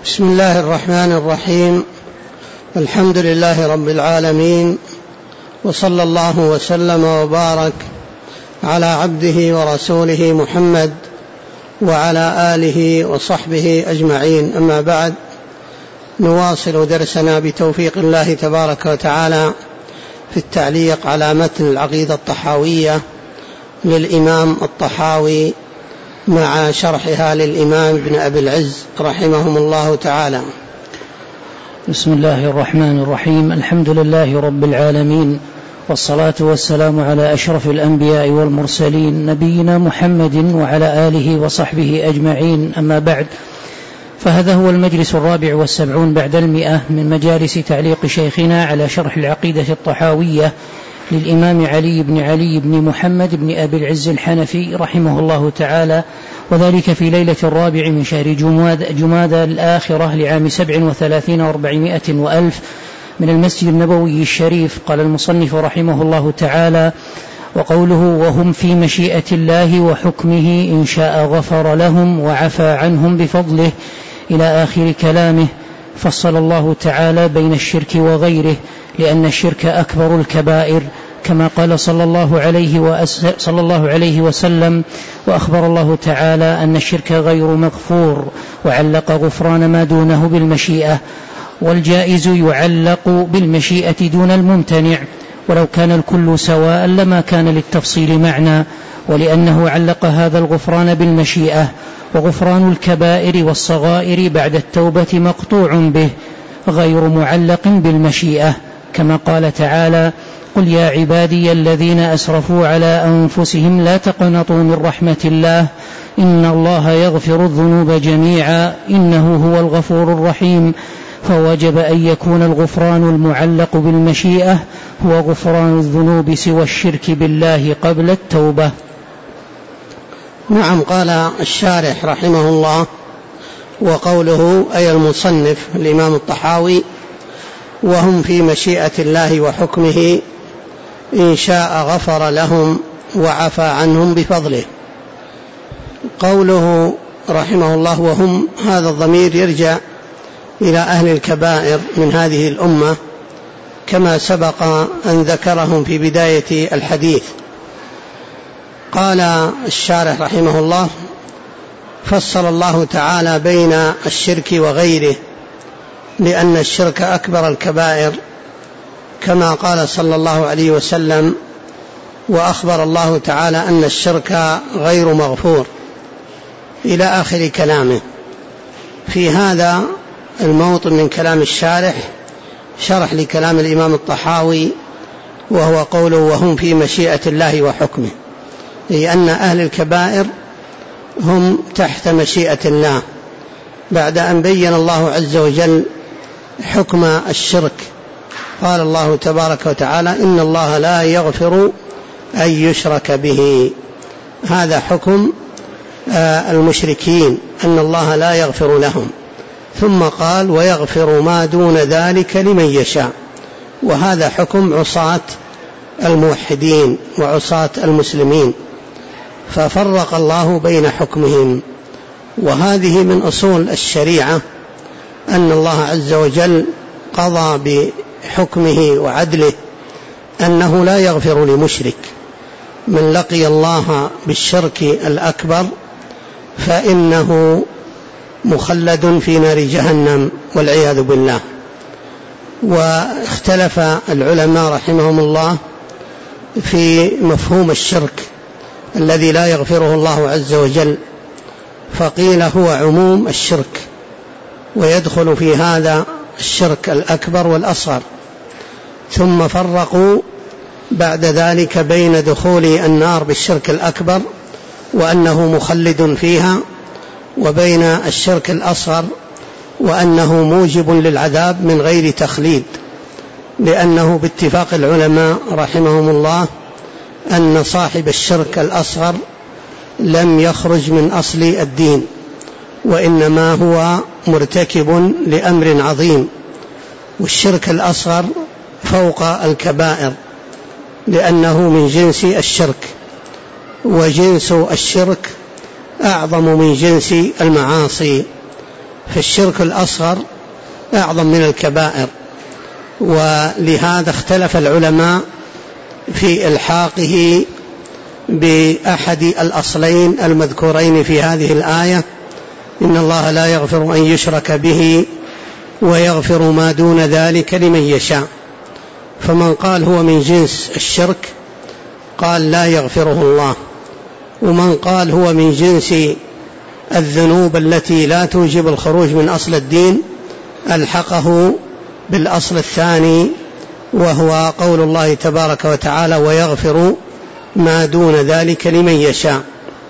بسم الله الرحمن الرحيم. الحمد لله رب العالمين، وصلى الله وسلم وبارك على عبده ورسوله محمد وعلى آله وصحبه أجمعين. أما بعد، نواصل درسنا بتوفيق الله تبارك وتعالى في التعليق على متن العقيدة الطحاوية للإمام الطحاوي مع شرحها للإمام ابن أبي العز رحمهم الله تعالى. بسم الله الرحمن الرحيم. الحمد لله رب العالمين، والصلاة والسلام على أشرف الأنبياء والمرسلين نبينا محمد وعلى آله وصحبه أجمعين. أما بعد، فهذا هو المجلس 74 بعد 100 من مجالس تعليق شيخنا على شرح العقيدة الطحاوية للإمام علي بن محمد بن أبي العز الحنفي رحمه الله تعالى، وذلك في ليلة 4 من شهر جمادى الآخرة لعام 37 و400 وألف من المسجد النبوي الشريف. قال المصنف رحمه الله تعالى: وقوله وهم في مشيئة الله وحكمه إن شاء غفر لهم وعفى عنهم بفضله إلى آخر كلامه. فصل الله تعالى بين الشرك وغيره، لأن الشرك أكبر الكبائر، كما قال صلى الله عليه وسلم: وأخبر الله تعالى أن الشرك غير مغفور، وعلق غفران ما دونه بالمشيئة، والجائز يعلق بالمشيئة دون الممتنع، ولو كان الكل سواء لما كان للتفصيل معنى، ولأنه علق هذا الغفران بالمشيئة، وغفران الكبائر والصغائر بعد التوبة مقطوع به غير معلق بالمشيئة، كما قال تعالى: قل يا عبادي الذين أسرفوا على أنفسهم لا تقنطوا من رحمة الله إن الله يغفر الذنوب جميعا إنه هو الغفور الرحيم. فوجب أن يكون الغفران المعلق بالمشيئة هو غفران الذنوب سوى الشرك بالله قبل التوبة. نعم. قال الشارح رحمه الله: وقوله أي المصنف الإمام الطحاوي: وهم في مشيئة الله وحكمه إن شاء غفر لهم وعفى عنهم بفضله. قوله رحمه الله وهم، هذا الضمير يرجع إلى أهل الكبائر من هذه الأمة، كما سبق أن ذكرهم في بداية الحديث. قال الشارح رحمه الله: فصل الله تعالى بين الشرك وغيره، لأن الشرك أكبر الكبائر، كما قال صلى الله عليه وسلم: وأخبر الله تعالى أن الشرك غير مغفور، إلى آخر كلامه. في هذا الموطن من كلام الشارح شرح لكلام الإمام الطحاوي، وهو قوله وهم في مشيئة الله وحكمه، أي أن أهل الكبائر هم تحت مشيئة الله، بعد أن بين الله عز وجل حكم الشرك. قال الله تبارك وتعالى: إن الله لا يغفر أن يشرك به. هذا حكم المشركين، أن الله لا يغفر لهم. ثم قال: ويغفر ما دون ذلك لمن يشاء. وهذا حكم عصاة الموحدين وعصاة المسلمين، ففرق الله بين حكمهم. وهذه من أصول الشريعة، أن الله عز وجل قضى بحكمه وعدله أنه لا يغفر لمشرك. من لقي الله بالشرك الأكبر فإنه مخلد في نار جهنم والعياذ بالله. واختلف العلماء رحمهم الله في مفهوم الشرك الذي لا يغفره الله عز وجل، فقيل هو عموم الشرك، ويدخل في هذا الشرك الأكبر والأصغر. ثم فرقوا بعد ذلك بين دخول النار بالشرك الأكبر وأنه مخلد فيها، وبين الشرك الأصغر وأنه موجب للعذاب من غير تخليد، لأنه باتفاق العلماء رحمهم الله أن صاحب الشرك الأصغر لم يخرج من أصل الدين، وإنما هو مرتكب لأمر عظيم. والشرك الأصغر فوق الكبائر، لأنه من جنس الشرك، وجنس الشرك أعظم من جنس المعاصي. فالشرك الأصغر أعظم من الكبائر، ولهذا اختلف العلماء في إلحاقه بأحد الأصلين المذكورين في هذه الآية: إن الله لا يغفر أن يشرك به ويغفر ما دون ذلك لمن يشاء. فمن قال هو من جنس الشرك قال لا يغفره الله، ومن قال هو من جنس الذنوب التي لا توجب الخروج من أصل الدين ألحقه بالأصل الثاني، وهو قول الله تبارك وتعالى: ويغفر ما دون ذلك لمن يشاء.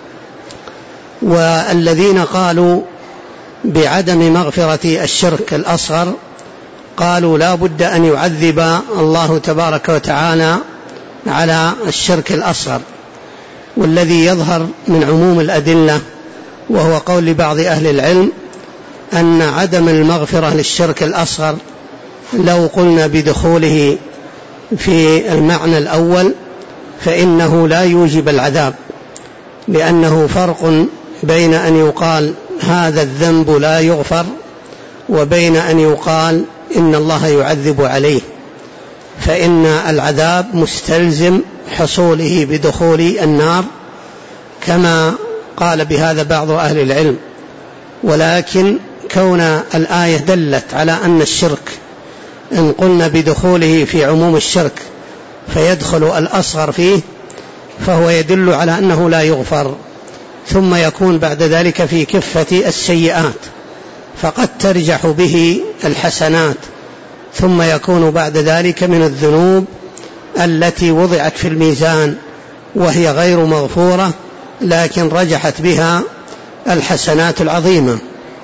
والذين قالوا بعدم مغفرة الشرك الأصغر قالوا لا بد أن يعذب الله تبارك وتعالى على الشرك الأصغر. والذي يظهر من عموم الأدلة وهو قول بعض أهل العلم أن عدم المغفرة للشرك الأصغر لو قلنا بدخوله في المعنى الأول فإنه لا يوجب العذاب، لأنه فرق بين أن يقال هذا الذنب لا يغفر وبين أن يقال إن الله يعذب عليه، فإن العذاب مستلزم حصوله بدخول النار كما قال بهذا بعض أهل العلم. ولكن كون الآية دلت على أن الشرك إن قلنا بدخوله في عموم الشرك فيدخل الأصغر فيه، فهو يدل على أنه لا يغفر، ثم يكون بعد ذلك في كفة السيئات فقد ترجح به الحسنات، ثم يكون بعد ذلك من الذنوب التي وضعت في الميزان وهي غير مغفورة لكن رجحت بها الحسنات العظيمة.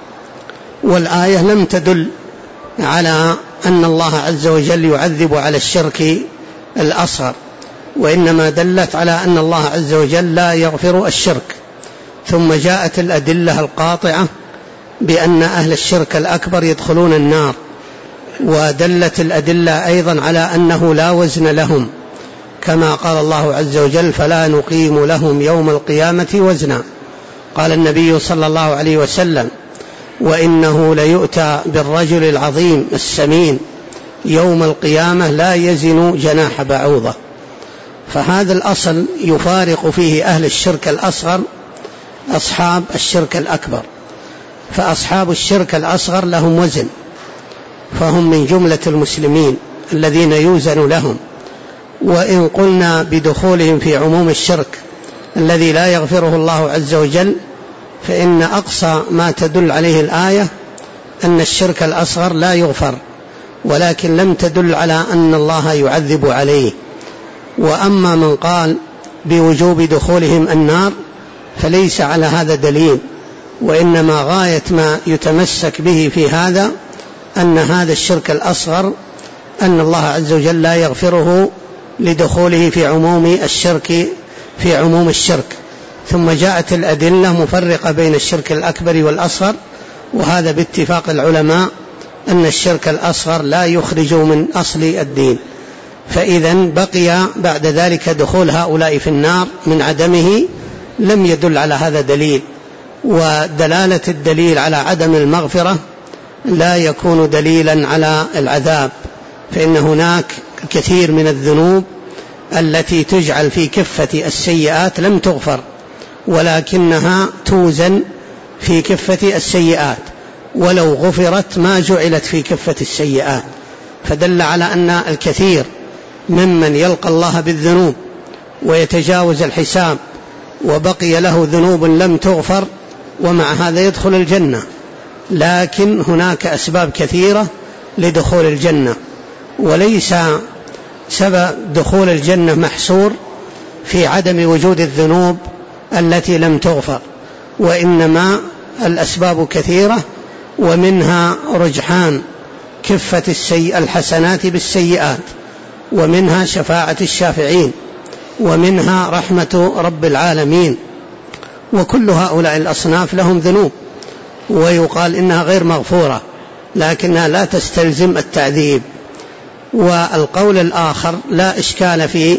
والآية لم تدل على أن الله عز وجل يعذب على الشرك الأصغر، وإنما دلت على أن الله عز وجل لا يغفر الشرك. ثم جاءت الأدلة القاطعة بأن أهل الشرك الأكبر يدخلون النار، ودلت الأدلة أيضا على أنه لا وزن لهم، كما قال الله عز وجل: فلا نقيم لهم يوم القيامة وزنا. قال النبي صلى الله عليه وسلم: وإنه ليؤتى بالرجل العظيم السمين يوم القيامة لا يزن جناح بعوضة. فهذا الأصل يفارق فيه أهل الشرك الأصغر أصحاب الشرك الأكبر، فأصحاب الشرك الأصغر لهم وزن، فهم من جملة المسلمين الذين يوزن لهم. وإن قلنا بدخولهم في عموم الشرك الذي لا يغفره الله عز وجل، فإن أقصى ما تدل عليه الآية أن الشرك الأصغر لا يغفر، ولكن لم تدل على أن الله يعذب عليه. وأما من قال بوجوب دخولهم النار فليس على هذا دليل، وإنما غاية ما يتمسك به في هذا أن هذا الشرك الأصغر أن الله عز وجل لا يغفره لدخوله في عموم الشرك. ثم جاءت الأدلة مفرقة بين الشرك الأكبر والأصغر، وهذا باتفاق العلماء أن الشرك الأصغر لا يخرج من أصل الدين. فإذا بقي بعد ذلك دخول هؤلاء في النار من عدمه لم يدل على هذا دليل، ودلالة الدليل على عدم المغفرة لا يكون دليلا على العذاب، فإن هناك كثير من الذنوب التي تجعل في كفة السيئات لم تغفر، ولكنها توزن في كفة السيئات، ولو غفرت ما جعلت في كفة السيئات. فدل على أن الكثير ممن يلقى الله بالذنوب ويتجاوز الحساب وبقي له ذنوب لم تغفر ومع هذا يدخل الجنة، لكن هناك أسباب كثيرة لدخول الجنة، وليس سبب دخول الجنة محصور في عدم وجود الذنوب التي لم تغفر، وإنما الأسباب كثيرة، ومنها رجحان كفة الحسنات بالسيئات، ومنها شفاعة الشافعين، ومنها رحمة رب العالمين. وكل هؤلاء الأصناف لهم ذنوب ويقال إنها غير مغفورة لكنها لا تستلزم التعذيب. والقول الآخر لا إشكال في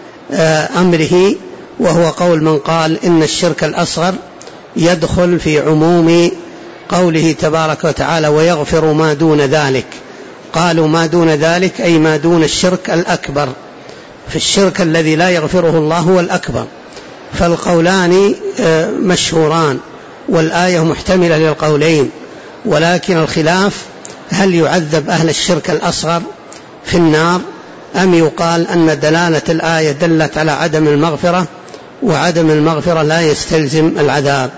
أمره، وهو قول من قال إن الشرك الأصغر يدخل في عموم قوله تبارك وتعالى ويغفر ما دون ذلك. قالوا ما دون ذلك أي ما دون الشرك الأكبر، فالشرك الذي لا يغفره الله هو الأكبر. فالقولان مشهوران والآية محتملة للقولين، ولكن الخلاف هل يعذب أهل الشرك الأصغر في النار أم يقال أن دلالة الآية دلت على عدم المغفرة، وعدم المغفرة لا يستلزم العذاب.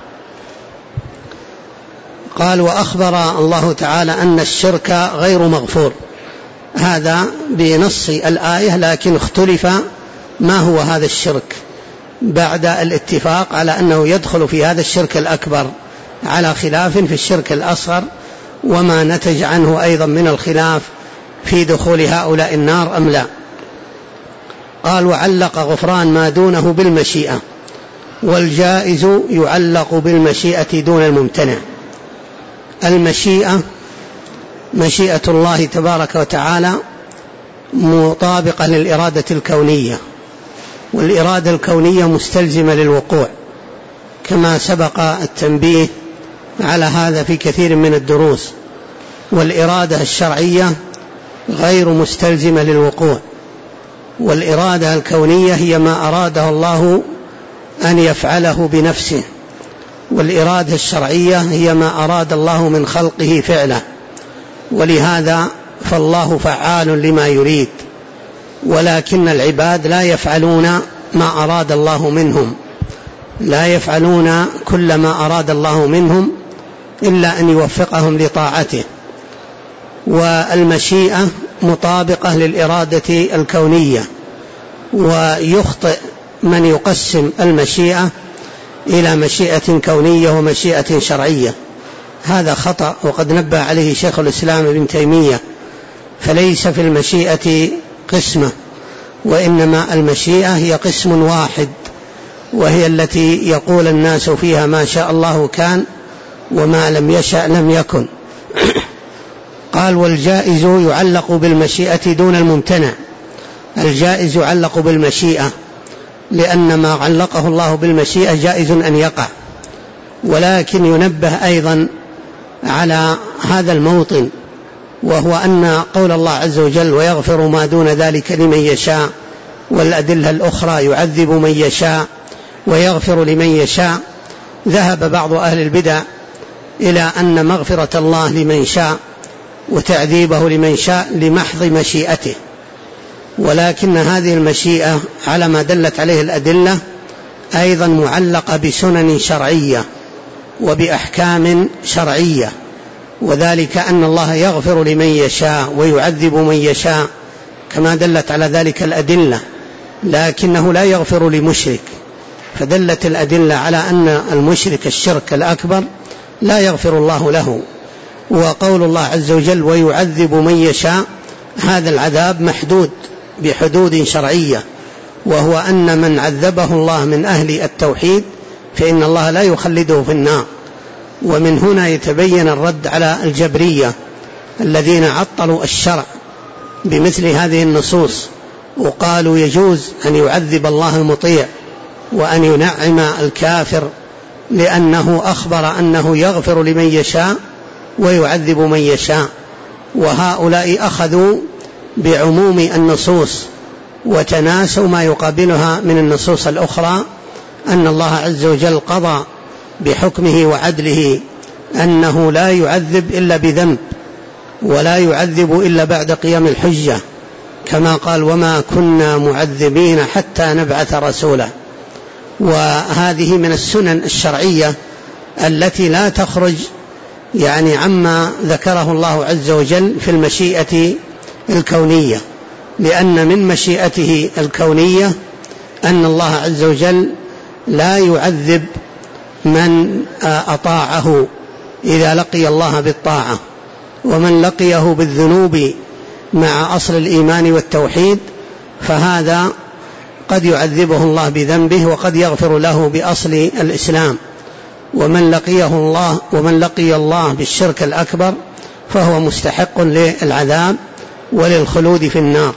قال وأخبر الله تعالى أن الشرك غير مغفور، هذا بنص الآية، لكن اختلف ما هو هذا الشرك بعد الاتفاق على أنه يدخل في هذا الشرك الأكبر، على خلاف في الشرك الأصغر وما نتج عنه أيضا من الخلاف في دخول هؤلاء النار أم لا. قال وعلق غفران ما دونه بالمشيئة، والجائز يعلق بالمشيئة دون الممتنع. المشيئة مشيئة الله تبارك وتعالى مطابقة للإرادة الكونية، والإرادة الكونية مستلزمة للوقوع، كما سبق التنبيه على هذا في كثير من الدروس. والإرادة الشرعية غير مستلزمة للوقوع، والإرادة الكونية هي ما أراده الله أن يفعله بنفسه، والإرادة الشرعية هي ما أراد الله من خلقه فعله. ولهذا فالله فعال لما يريد، ولكن العباد لا يفعلون ما أراد الله منهم، لا يفعلون كل ما أراد الله منهم إلا أن يوفقهم لطاعته. والمشيئة مطابقة للإرادة الكونية، ويخطئ من يقسم المشيئة إلى مشيئة كونية ومشيئة شرعية، هذا خطأ، وقد نبه عليه شيخ الإسلام ابن تيمية. فليس في المشيئة قسمة، وإنما المشيئة هي قسم واحد، وهي التي يقول الناس فيها ما شاء الله كان وما لم يشأ لم يكن. قال والجائز يعلق بالمشيئة دون الممتنع. الجائز يعلق بالمشيئة، لأن ما علقه الله بالمشيئة جائز أن يقع، ولكن ينبه أيضا على هذا الموطن، وهو أن قول الله عز وجل ويغفر ما دون ذلك لمن يشاء، والأدلة الأخرى يعذب من يشاء ويغفر لمن يشاء. ذهب بعض أهل البدع إلى أن مغفرة الله لمن شاء وتعذيبه لمن شاء لمحض مشيئته، ولكن هذه المشيئة على ما دلت عليه الأدلة أيضا معلقة بسنن شرعية وبأحكام شرعية، وذلك أن الله يغفر لمن يشاء ويعذب من يشاء كما دلت على ذلك الأدلة، لكنه لا يغفر لمشرك، فدلت الأدلة على أن المشرك الشرك الأكبر لا يغفر الله له. وقول الله عز وجل ويعذب من يشاء، هذا العذاب محدود بحدود شرعية، وهو أن من عذبه الله من أهل التوحيد فإن الله لا يخلده في النار. ومن هنا يتبين الرد على الجبرية الذين عطلوا الشرع بمثل هذه النصوص، وقالوا يجوز أن يعذب الله المطيع وأن ينعم الكافر، لأنه أخبر أنه يغفر لمن يشاء ويعذب من يشاء. وهؤلاء أخذوا بعموم النصوص وتناسوا ما يقابلها من النصوص الأخرى، أن الله عز وجل قضى بحكمه وعدله أنه لا يعذب إلا بذنب، ولا يعذب إلا بعد قيام الحجة، كما قال وما كنا معذبين حتى نبعث رسولا. وهذه من السنن الشرعية التي لا تخرج عما ذكره الله عز وجل في المشيئة الكونية، لأن من مشيئته الكونية أن الله عز وجل لا يعذب من أطاعه إذا لقي الله بالطاعة، ومن لقيه بالذنوب مع أصل الإيمان والتوحيد فهذا قد يعذبه الله بذنبه وقد يغفر له بأصل الإسلام. ومن لقي الله بالشرك الأكبر فهو مستحق للعذاب وللخلود في النار.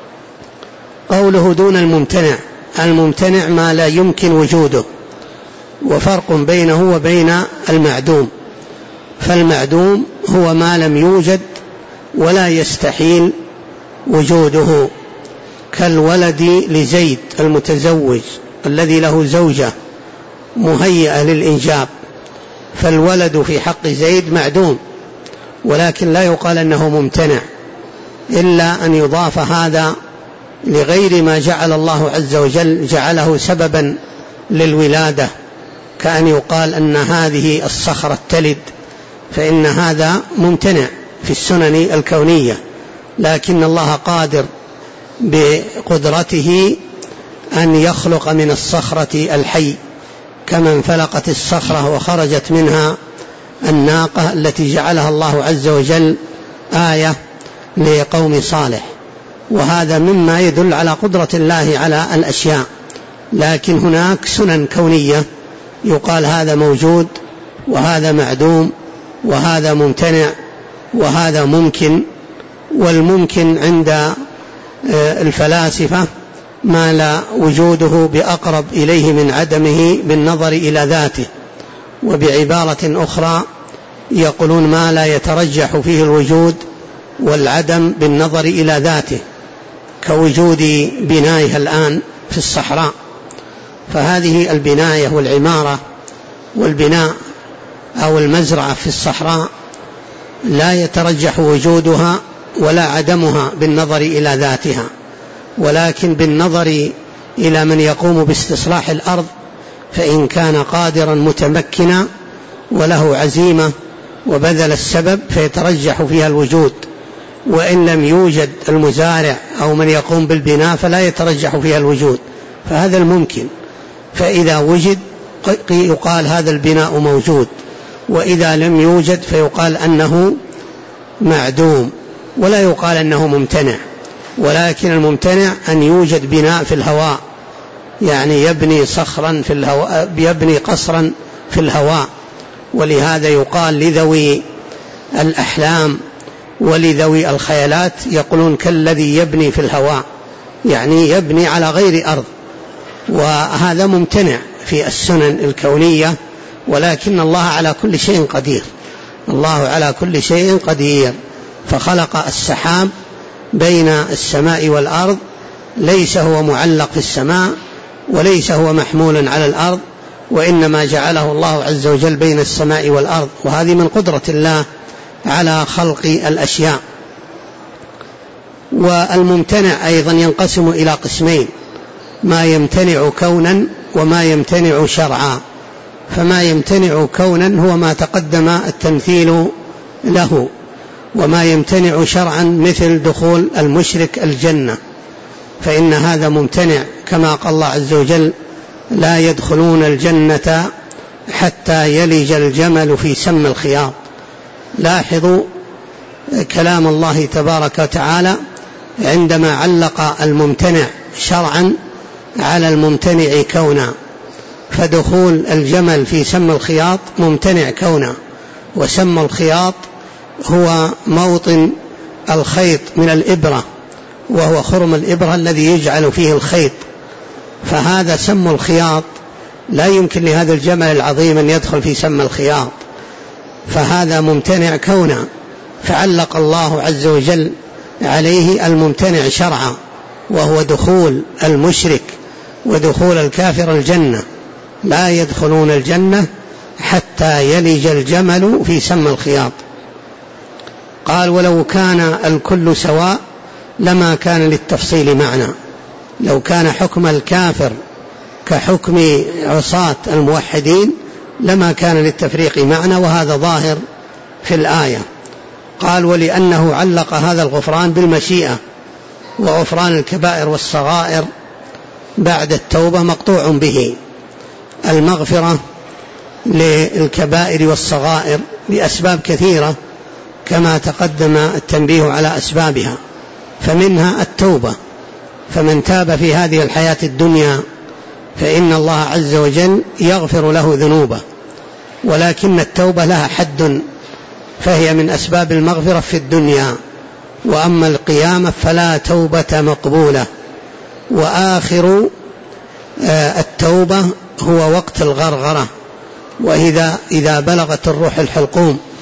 قوله دون الممتنع، الممتنع ما لا يمكن وجوده، وفرق بينه وبين المعدوم. فالمعدوم هو ما لم يوجد ولا يستحيل وجوده، كالولد لزيد المتزوج الذي له زوجة مهيئة للإنجاب، فالولد في حق زيد معدوم، ولكن لا يقال أنه ممتنع إلا أن يضاف هذا لغير ما جعل الله عز وجل جعله سببا للولادة، كأن يقال أن هذه الصخرة تلد، فإن هذا ممتنع في السنن الكونية، لكن الله قادر بقدرته أن يخلق من الصخرة الحي، كما انفلقت الصخرة وخرجت منها الناقة التي جعلها الله عز وجل آية لقوم صالح، وهذا مما يدل على قدرة الله على الأشياء. لكن هناك سنن كونية يقال هذا موجود وهذا معدوم وهذا ممتنع وهذا ممكن، والممكن عند الفلاسفة ما لا وجوده بأقرب إليه من عدمه بالنظر إلى ذاته، وبعبارة أخرى يقولون ما لا يترجح فيه الوجود والعدم بالنظر إلى ذاته، كوجود بناية الآن في الصحراء، فهذه البناية والعمارة والبناء أو المزرعة في الصحراء لا يترجح وجودها ولا عدمها بالنظر إلى ذاتها، ولكن بالنظر إلى من يقوم باستصلاح الأرض، فإن كان قادرا متمكنا وله عزيمة وبذل السبب فيترجح فيها الوجود، وإن لم يوجد المزارع أو من يقوم بالبناء فلا يترجح فيها الوجود، فهذا الممكن. فإذا وجد يقال هذا البناء موجود، وإذا لم يوجد فيقال أنه معدوم، ولا يقال أنه ممتنع. ولكن الممتنع أن يوجد بناء في الهواء، يعني يبني صخرا في الهواء، يبني قصرا في الهواء، ولهذا يقال لذوي الأحلام ولذوي الخيالات يقولون كالذي يبني في الهواء، يعني يبني على غير أرض، وهذا ممتنع في السنن الكونية. ولكن الله على كل شيء قدير، الله على كل شيء قدير، فخلق السحاب بين السماء والأرض، ليس هو معلق في السماء وليس هو محمول على الأرض، وإنما جعله الله عز وجل بين السماء والأرض، وهذه من قدرة الله على خلق الأشياء. والممتنع أيضا ينقسم إلى قسمين: ما يمتنع كونا وما يمتنع شرعا. فما يمتنع كونا هو ما تقدم التمثيل له، وما يمتنع شرعا مثل دخول المشرك الجنة، فإن هذا ممتنع، كما قال الله عز وجل: لا يدخلون الجنة حتى يلج الجمل في سم الخياط. لاحظوا كلام الله تبارك وتعالى عندما علق الممتنع شرعا على الممتنع كونا، فدخول الجمل في سم الخياط ممتنع كونا، وسم الخياط هو موطن الخيط من الإبرة، وهو خرم الإبرة الذي يجعل فيه الخيط، فهذا سم الخياط لا يمكن لهذا الجمل العظيم أن يدخل في سم الخياط، فهذا ممتنع كونا، فعلق الله عز وجل عليه الممتنع شرعا، وهو دخول المشرك ودخول الكافر الجنة. لا يدخلون الجنة حتى يلج الجمل في سم الخياط. قال: ولو كان الكل سواء لما كان للتفصيل معنى. لو كان حكم الكافر كحكم عصاة الموحدين لما كان للتفريق معنى، وهذا ظاهر في الآية. قال: ولأنه علق هذا الغفران بالمشيئة، وغفران الكبائر والصغائر بعد التوبة مقطوع به. المغفرة للكبائر والصغائر لأسباب كثيرة كما تقدم التنبيه على أسبابها، فمنها التوبة، فمن تاب في هذه الحياة الدنيا فإن الله عز وجل يغفر له ذنوبه، ولكن التوبة لها حد، فهي من أسباب المغفرة في الدنيا، وأما القيامة فلا توبة مقبولة. وآخر التوبة هو وقت الغرغرة، وإذا بلغت الروح الحلقوم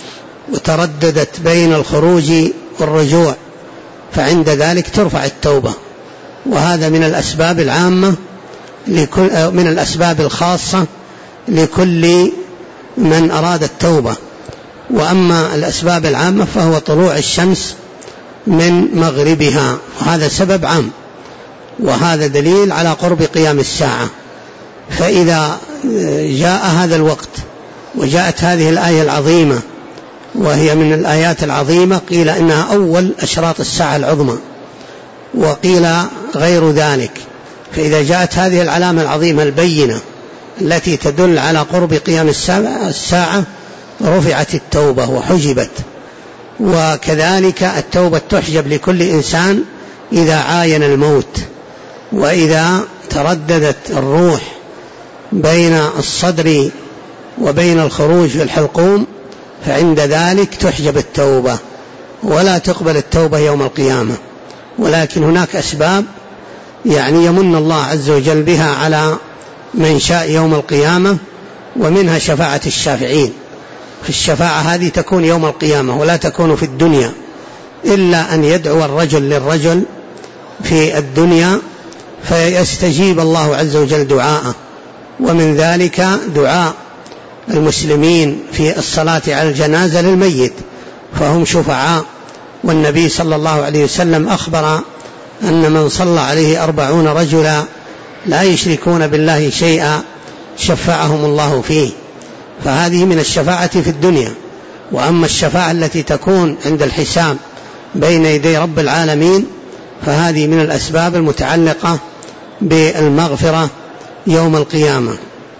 وترددت بين الخروج والرجوع، فعند ذلك ترفع التوبة. وهذا من الأسباب العامة من الأسباب الخاصة لكل من أراد التوبة. وأما الأسباب العامة فهو طلوع الشمس من مغربها، وهذا سبب عام، وهذا دليل على قرب قيام الساعة. فإذا جاء هذا الوقت وجاءت هذه الآية العظيمة، وهي من الآيات العظيمة، قيل إنها أول أشراط الساعة العظمى، وقيل غير ذلك. فإذا جاءت هذه العلامة العظيمة البينة التي تدل على قرب قيام الساعة رفعت التوبة وحجبت. وكذلك التوبة تحجب لكل إنسان إذا عاين الموت، وإذا ترددت الروح بين الصدر وبين الخروج في الحلقوم، فعند ذلك تحجب التوبة ولا تقبل التوبة يوم القيامة. ولكن هناك أسباب يمن الله عز وجل بها على من شاء يوم القيامة، ومنها شفاعة الشافعين. فالشفاعة هذه تكون يوم القيامة ولا تكون في الدنيا، إلا أن يدعو الرجل للرجل في الدنيا فيستجيب الله عز وجل دعاءه. ومن ذلك دعاء المسلمين في الصلاة على الجنازة للميت، فهم شفعاء. والنبي صلى الله عليه وسلم أخبر أن من صلى عليه 40 رجلا لا يشركون بالله شيئا شفعهم الله فيه. فهذه من الشفاعة في الدنيا. وأما الشفاعة التي تكون عند الحساب بين يدي رب العالمين فهذه من الأسباب المتعلقة بالمغفرة يوم القيامة.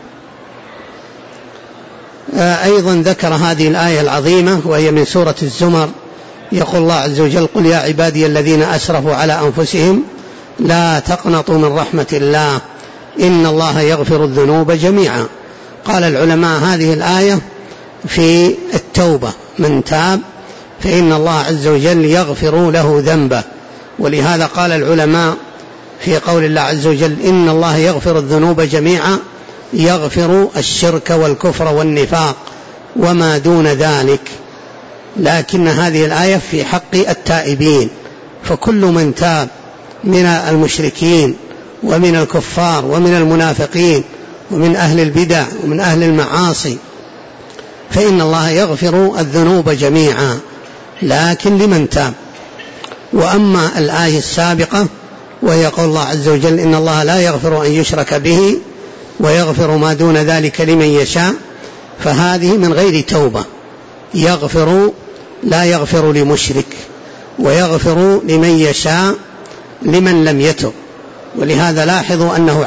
أيضا ذكر هذه الآية العظيمة وهي من سورة الزمر، يقول الله عز وجل: قل يا عبادي الذين أسرفوا على أنفسهم لا تقنطوا من رحمة الله إن الله يغفر الذنوب جميعا. قال العلماء هذه الآية في التوبة، من تاب فإن الله عز وجل يغفر له ذنبه. ولهذا قال العلماء في قول الله عز وجل إن الله يغفر الذنوب جميعا، يغفر الشرك والكفر والنفاق وما دون ذلك. لكن هذه الآية في حق التائبين، فكل من تاب من المشركين ومن الكفار ومن المنافقين ومن أهل البدع ومن أهل المعاصي فإن الله يغفر الذنوب جميعا، لكن لمن تاب. وأما الآية السابقة وهي قول الله عز وجل إن الله لا يغفر أن يشرك به ويغفر ما دون ذلك لمن يشاء، فهذه من غير توبة. يغفر لا يغفر لمشرك، ويغفر لمن يشاء لمن لم يتب. ولهذا لاحظوا أنه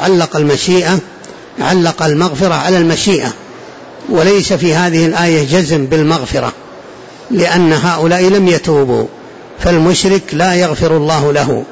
علق المغفرة على المشيئة، وليس في هذه الآية جزم بالمغفرة، لأن هؤلاء لم يتوبوا، فالمشرك لا يغفر الله له.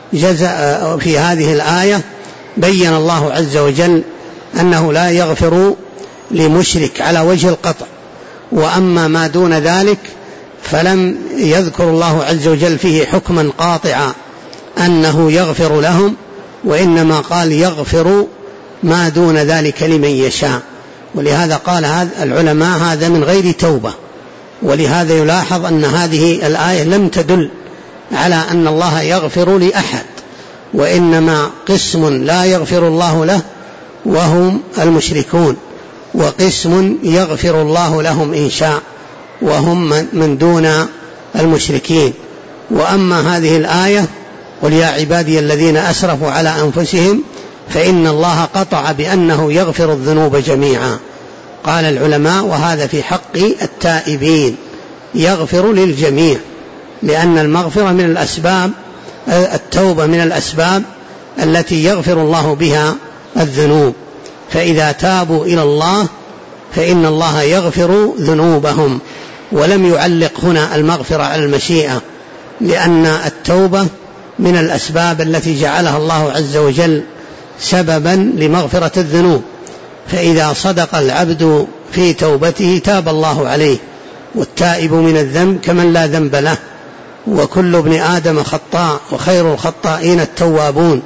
في هذه الآية بين الله عز وجل أنه لا يغفر لمشرك على وجه القطع. وأما ما دون ذلك فلم يذكر الله عز وجل فيه حكما قاطعا أنه يغفر لهم، وإنما قال يغفر ما دون ذلك لمن يشاء. ولهذا قال العلماء هذا من غير توبة. ولهذا يلاحظ أن هذه الآية لم تدل على أن الله يغفر لأحد، وإنما قسم لا يغفر الله له وهم المشركون، وقسم يغفر الله لهم إن شاء وهم من دون المشركين. وأما هذه الآية قل يا عبادي الذين أسرفوا على أنفسهم فإن الله قطع بأنه يغفر الذنوب جميعا. قال العلماء وهذا في حق التائبين، يغفر للجميع، لأن المغفرة من الأسباب، التوبة من الأسباب التي يغفر الله بها الذنوب. فإذا تابوا إلى الله فإن الله يغفر ذنوبهم. ولم يعلق هنا المغفرة على المشيئة، لأن التوبة من الأسباب التي جعلها الله عز وجل سببا لمغفرة الذنوب. فإذا صدق العبد في توبته تاب الله عليه، والتائب من الذنب كمن لا ذنب له، وكل ابن آدم خطاء وخير الخطائين التوابون.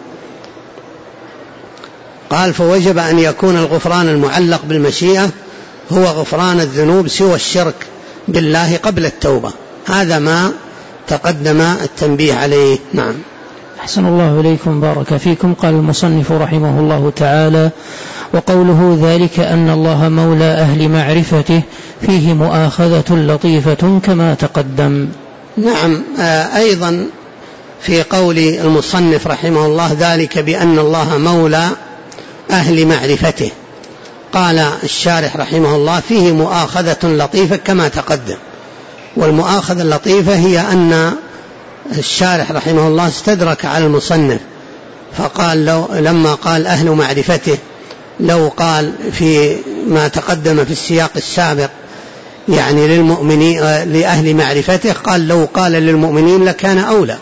قال فوجب أن يكون الغفران المعلق بالمشيئة هو غفران الذنوب سوى الشرك بالله قبل التوبة. هذا ما تقدم التنبيه عليه. نعم. أحسن الله إليكم، بارك فيكم. قال المصنف رحمه الله تعالى: وقوله ذلك أن الله مولى أهل معرفته فيه مؤاخذة لطيفة كما تقدم. نعم. أيضا في قول المصنف رحمه الله ذلك بأن الله مولى أهل معرفته، قال الشارح رحمه الله فيه مؤاخذة لطيفة كما تقدم. والمؤاخذة اللطيفة هي أن الشارح رحمه الله استدرك على المصنف، فقال لما قال أهل معرفته، لو قال في ما تقدم في السياق السابق يعني للمؤمنين لأهل معرفته، قال لو قال للمؤمنين لكان أولى،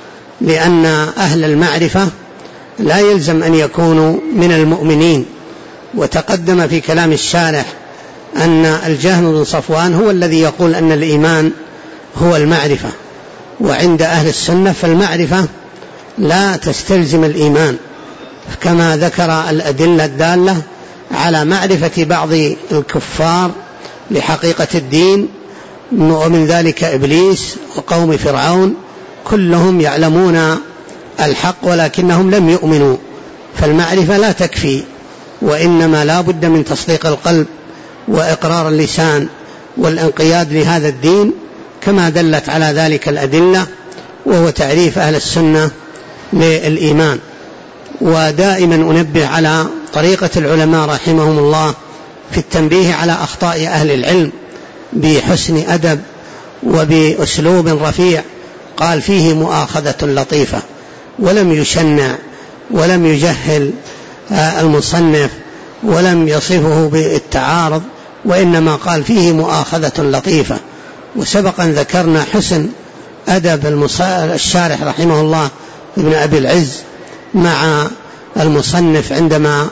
لأن أهل المعرفة لا يلزم أن يكونوا من المؤمنين. وتقدم في كلام الشارح أن الجهم بن صفوان هو الذي يقول أن الإيمان هو المعرفة، وعند أهل السنة فالمعرفة لا تستلزم الإيمان، كما ذكر الأدلة الدالة على معرفة بعض الكفار لحقيقة الدين، ومن ذلك إبليس وقوم فرعون، كلهم يعلمون الحق ولكنهم لم يؤمنوا. فالمعرفة لا تكفي، وإنما لا بد من تصديق القلب وإقرار اللسان والانقياد لهذا الدين، كما دلت على ذلك الأدلة، وهو تعريف أهل السنة للإيمان. ودائما أنبه على طريقة العلماء رحمهم الله في التنبيه على أخطاء أهل العلم بحسن أدب وبأسلوب رفيع. قال فيه مؤاخذة لطيفة، ولم يشنع ولم يجهل المصنف ولم يصفه بالتعارض، وإنما قال فيه مؤاخذة لطيفة. وسبق أن ذكرنا حسن أدب الشارح رحمه الله ابن أبي العز مع المصنف عندما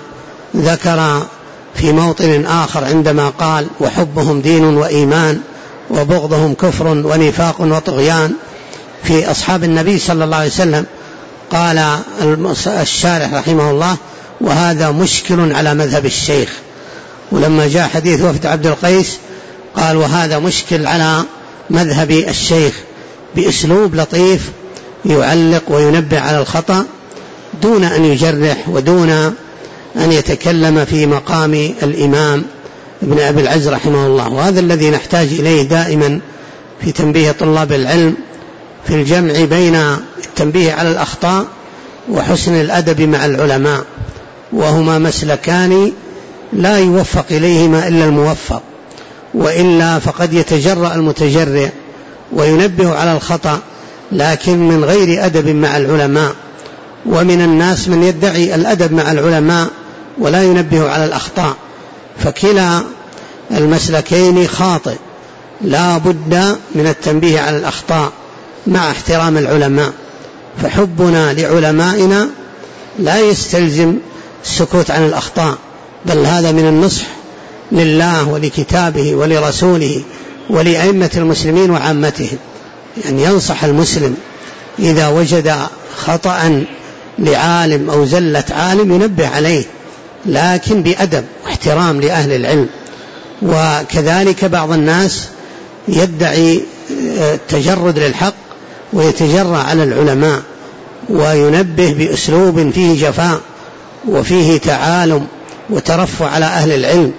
ذكر في موطن آخر عندما قال وحبهم دين وإيمان وبغضهم كفر ونفاق وطغيان في أصحاب النبي صلى الله عليه وسلم. قال الشارح رحمه الله وهذا مشكل على مذهب الشيخ. ولما جاء حديث وفد عبد القيس قال وهذا مشكل على مذهب الشيخ، بأسلوب لطيف يعلق وينبه على الخطأ دون أن يجرح ودون أن يتكلم في مقام الإمام ابن أبي العز رحمه الله. وهذا الذي نحتاج إليه دائما في تنبيه طلاب العلم، في الجمع بين التنبيه على الأخطاء وحسن الأدب مع العلماء، وهما مسلكان لا يوفق إليهما إلا الموفق، وإلا فقد يتجرأ المتجرئ وينبه على الخطأ لكن من غير أدب مع العلماء. ومن الناس من يدعي الأدب مع العلماء ولا ينبه على الأخطاء، فكلا المسلكين خاطئ. لا بد من التنبيه على الأخطاء مع احترام العلماء، فحبنا لعلمائنا لا يستلزم السكوت عن الأخطاء، بل هذا من النصح لله ولكتابه ولرسوله ولأئمة المسلمين وعامتهم، يعني ينصح المسلم إذا وجد خطأ لعالم أو زلة عالم ينبه عليه، لكن بأدب واحترام لأهل العلم. وكذلك بعض الناس يدعي التجرد للحق ويتجرأ على العلماء وينبه بأسلوب فيه جفاء وفيه تعالم وترفع على أهل العلم.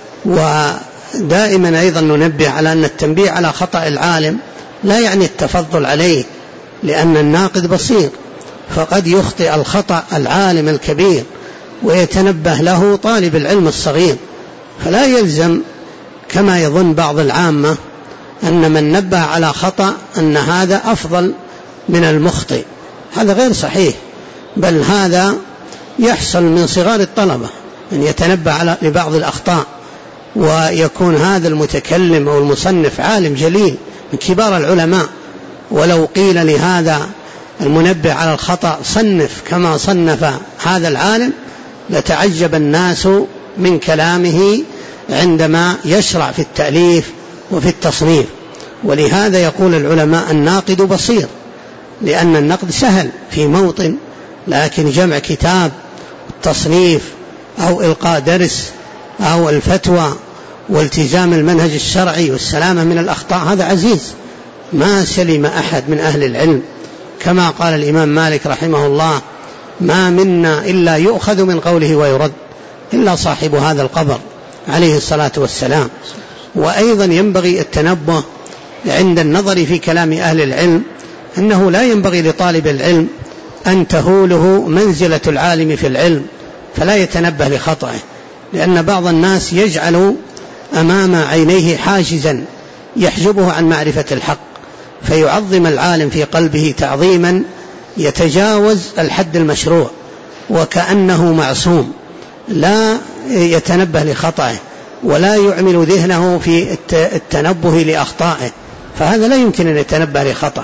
ودائما أيضا ننبه على أن التنبيه على خطأ العالم لا يعني التفضل عليه، لأن الناقد بصير، فقد يخطئ الخطأ العالم الكبير ويتنبه له طالب العلم الصغير. فلا يلزم كما يظن بعض العامة أن من نبه على خطأ أن هذا أفضل من المخطئ، هذا غير صحيح، بل هذا يحصل من صغار الطلبة أن يتنبه لبعض الأخطاء، ويكون هذا المتكلم أو المصنف عالم جليل من كبار العلماء، ولو قيل لهذا المنبه على الخطأ صنف كما صنف هذا العالم لتعجب الناس من كلامه عندما يشرع في التأليف وفي التصنيف. ولهذا يقول العلماء الناقد بصير، لأن النقد سهل في موطن، لكن جمع كتاب التصنيف أو إلقاء درس أو الفتوى والتزام المنهج الشرعي والسلامة من الأخطاء هذا عزيز، ما سلم أحد من أهل العلم، كما قال الإمام مالك رحمه الله: ما منا إلا يؤخذ من قوله ويرد إلا صاحب هذا القبر عليه الصلاة والسلام. وأيضا ينبغي التنبه عند النظر في كلام أهل العلم أنه لا ينبغي لطالب العلم أن تهوله منزلة العالم في العلم فلا يتنبه لخطأه، لأن بعض الناس يجعل أمام عينيه حاجزا يحجبه عن معرفة الحق، فيعظم العالم في قلبه تعظيما يتجاوز الحد المشروع وكأنه معصوم، لا يتنبه لخطأه ولا يعمل ذهنه في التنبه لأخطائه، فهذا لا يمكن أن يتنبه لخطأ.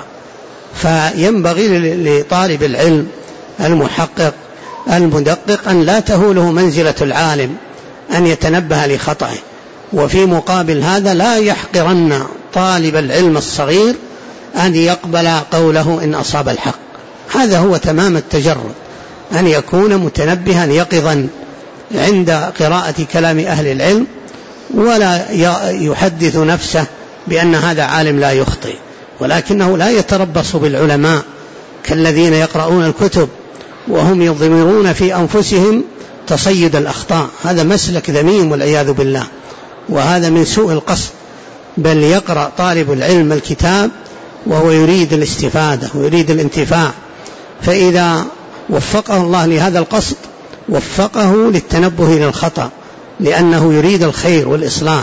فينبغي لطالب العلم المحقق المدقق أن لا تهوله منزلة العالم أن يتنبه لخطأه، وفي مقابل هذا لا يحقرن طالب العلم الصغير أن يقبل قوله إن أصاب الحق. هذا هو تمام التجرد، أن يكون متنبها يقظا عند قراءة كلام أهل العلم، ولا يحدث نفسه بأن هذا عالم لا يخطئ، ولكنه لا يتربص بالعلماء كالذين يقرؤون الكتب وهم يضمرون في أنفسهم تصيد الأخطاء. هذا مسلك ذميم والعياذ بالله، وهذا من سوء القصد. بل يقرأ طالب العلم الكتاب وهو يريد الاستفادة ويريد الانتفاع، فإذا وفقه الله لهذا القصد وفقه للتنبه للخطأ، لأنه يريد الخير والإصلاح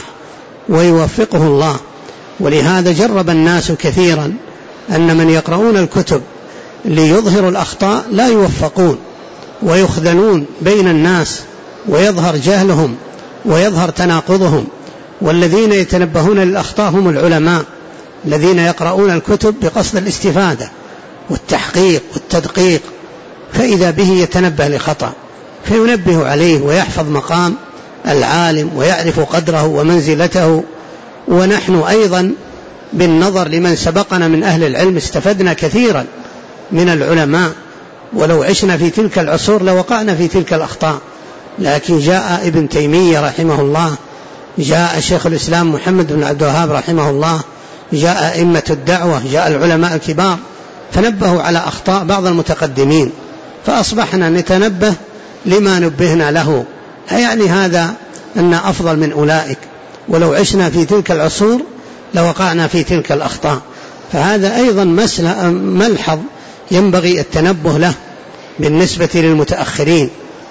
ويوفقه الله. ولهذا جرب الناس كثيرا أن من يقرؤون الكتب ليظهروا الأخطاء لا يوفقون ويخذلون بين الناس ويظهر جهلهم ويظهر تناقضهم، والذين يتنبهون للأخطاء هم العلماء الذين يقرؤون الكتب بقصد الاستفادة والتحقيق والتدقيق، فإذا به يتنبه لخطأ فينبه عليه ويحفظ مقام العالم ويعرف قدره ومنزلته. ونحن أيضا بالنظر لمن سبقنا من أهل العلم استفدنا كثيرا من العلماء، ولو عشنا في تلك العصور لوقعنا في تلك الأخطاء. لكن جاء ابن تيمية رحمه الله، جاء شيخ الإسلام محمد بن عبد الوهاب رحمه الله، جاء أئمة الدعوة، جاء العلماء الكبار فنبهوا على أخطاء بعض المتقدمين، فأصبحنا نتنبه لما نبهنا له. يعني هذا أن أفضل من أولئك، ولو عشنا في تلك العصور لوقعنا في تلك الأخطاء. فهذا أيضا ملحظ ينبغي التنبه له بالنسبة للمتأخرين،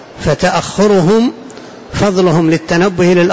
فتأخرهم فضلهم للتنبه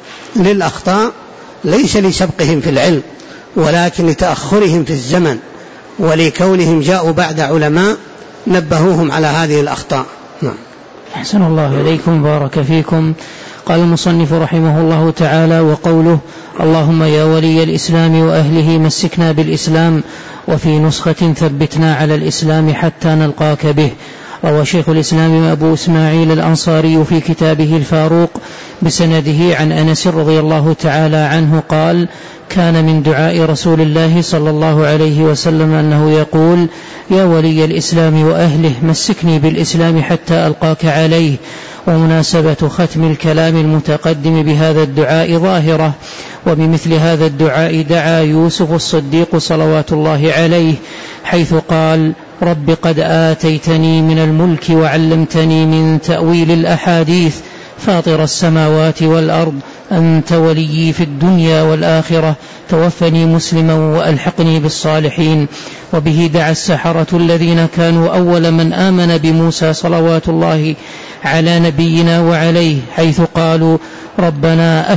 للأخطاء ليس لسبقهم في العلم، ولكن لتأخرهم في الزمن ولكونهم جاءوا بعد علماء نبهوهم على هذه الأخطاء. نعم. أحسن الله إليكم، بارك فيكم. قال المصنف رحمه الله تعالى: وقوله اللهم يا ولي الإسلام وأهله مسكنا بالإسلام، وفي نسخة ثبتنا على الإسلام حتى نلقاك به. روى شيخ الإسلام أبو إسماعيل الأنصاري في كتابه الفاروق بسنده عن أنس رضي الله تعالى عنه قال: كان من دعاء رسول الله صلى الله عليه وسلم أنه يقول: يا ولي الإسلام وأهله مسكني بالإسلام حتى ألقاك عليه. ومناسبة ختم الكلام المتقدم بهذا الدعاء ظاهرة، وبمثل هذا الدعاء دعا يوسف الصديق صلوات الله عليه، حيث قال: رب قد آتيتني من الملك وعلمتني من تأويل الأحاديث، فاطر السماوات والأرض، أنت ولي في الدنيا والآخرة، توفني مسلما وألحقني بالصالحين. وبه دعا السحرة الذين كانوا أول من آمن بموسى صلوات الله على نبينا وعليه، حيث قالوا: ربنا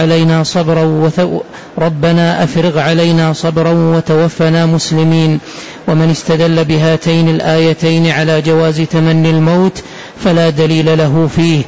أفرغ علينا صبرا وتوفنا مسلمين. ومن استدل بهاتين الآيتين على جواز تمني الموت فلا دليل له فيه،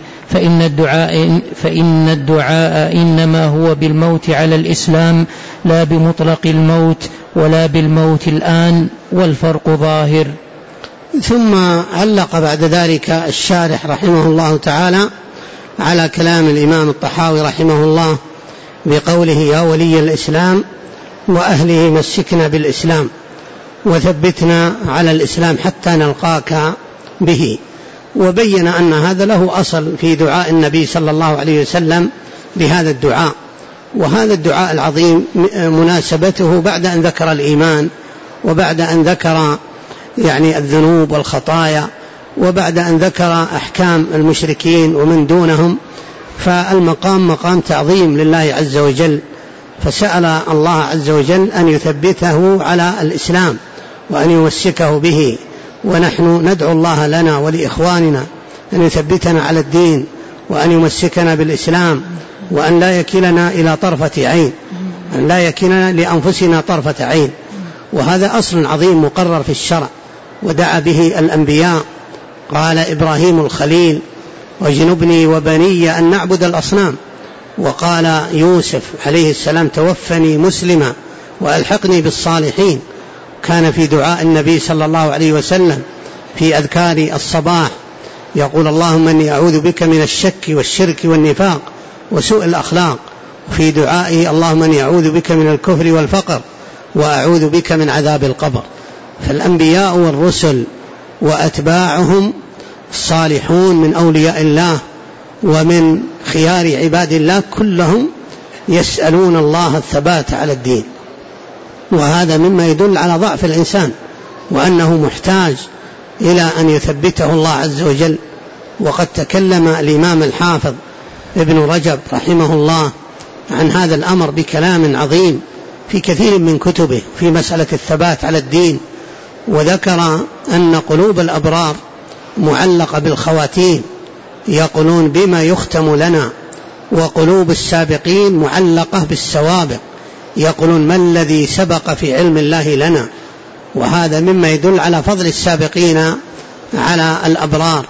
فإن الدعاء إنما هو بالموت على الإسلام لا بمطلق الموت ولا بالموت الآن، والفرق ظاهر. ثم علق بعد ذلك الشارح رحمه الله تعالى على كلام الإمام الطحاوي رحمه الله بقوله: يا ولي الإسلام وأهله مسكنا بالإسلام وثبتنا على الإسلام حتى نلقاك به. وبين أن هذا له أصل في دعاء النبي صلى الله عليه وسلم بهذا الدعاء، وهذا الدعاء العظيم مناسبته بعد أن ذكر الإيمان، وبعد أن ذكر يعني الذنوب والخطايا، وبعد أن ذكر أحكام المشركين ومن دونهم، فالمقام مقام تعظيم لله عز وجل، فسأل الله عز وجل أن يثبته على الإسلام وأن يمسكه به، ونحن ندعو الله لنا ولإخواننا أن يثبتنا على الدين وأن يمسكنا بالإسلام، وأن لا يكلنا إلى طرفة عين، أن لا يكلنا لأنفسنا طرفة عين. وهذا أصل عظيم مقرر في الشرع ودعا به الأنبياء. قال إبراهيم الخليل: واجنبني وبني أن نعبد الأصنام. وقال يوسف عليه السلام: توفني مسلما وألحقني بالصالحين. كان في دعاء النبي صلى الله عليه وسلم في أذكار الصباح يقول: اللهم إني أعوذ بك من الشك والشرك والنفاق وسوء الأخلاق. في دعائه: اللهم إني أعوذ بك من الكفر والفقر وأعوذ بك من عذاب القبر. فالأنبياء والرسل وأتباعهم الصالحون من أولياء الله ومن خيار عباد الله كلهم يسألون الله الثبات على الدين، وهذا مما يدل على ضعف الإنسان وأنه محتاج إلى أن يثبته الله عز وجل. وقد تكلم الإمام الحافظ ابن رجب رحمه الله عن هذا الأمر بكلام عظيم في كثير من كتبه في مسألة الثبات على الدين، وذكر أن قلوب الأبرار معلقة بالخواتيم، يقولون بما يختم لنا، وقلوب السابقين معلقة بالسوابق، يقولون ما الذي سبق في علم الله لنا. وهذا مما يدل على فضل السابقين على الأبرار،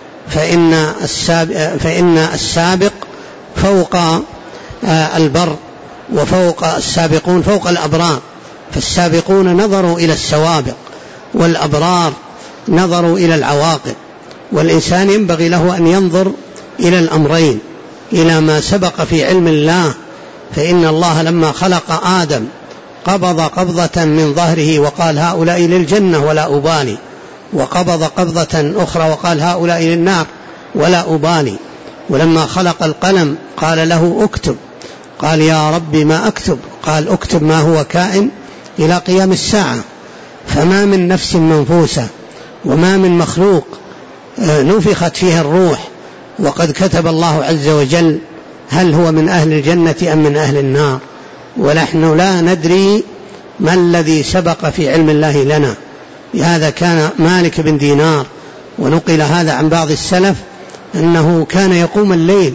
فإن السابق فوق البر، وفوق السابقون فوق الأبرار، فالسابقون نظروا إلى السوابق والأبرار نظروا إلى العواقب. والإنسان ينبغي له أن ينظر إلى الأمرين، إلى ما سبق في علم الله. فإن الله لما خلق آدم قبض قبضة من ظهره وقال: هؤلاء للجنة ولا أبالي، وقبض قبضة أخرى وقال: هؤلاء للنار ولا أبالي. ولما خلق القلم قال له: اكتب، قال: يا رب ما أكتب؟ قال: اكتب ما هو كائن إلى قيام الساعة. فما من نفس منفوسة وما من مخلوق نفخت فيه الروح وقد كتب الله عز وجل هل هو من أهل الجنة أم من أهل النار، ونحن لا ندري ما الذي سبق في علم الله لنا. لهذا كان مالك بن دينار، ونقل هذا عن بعض السلف، أنه كان يقوم الليل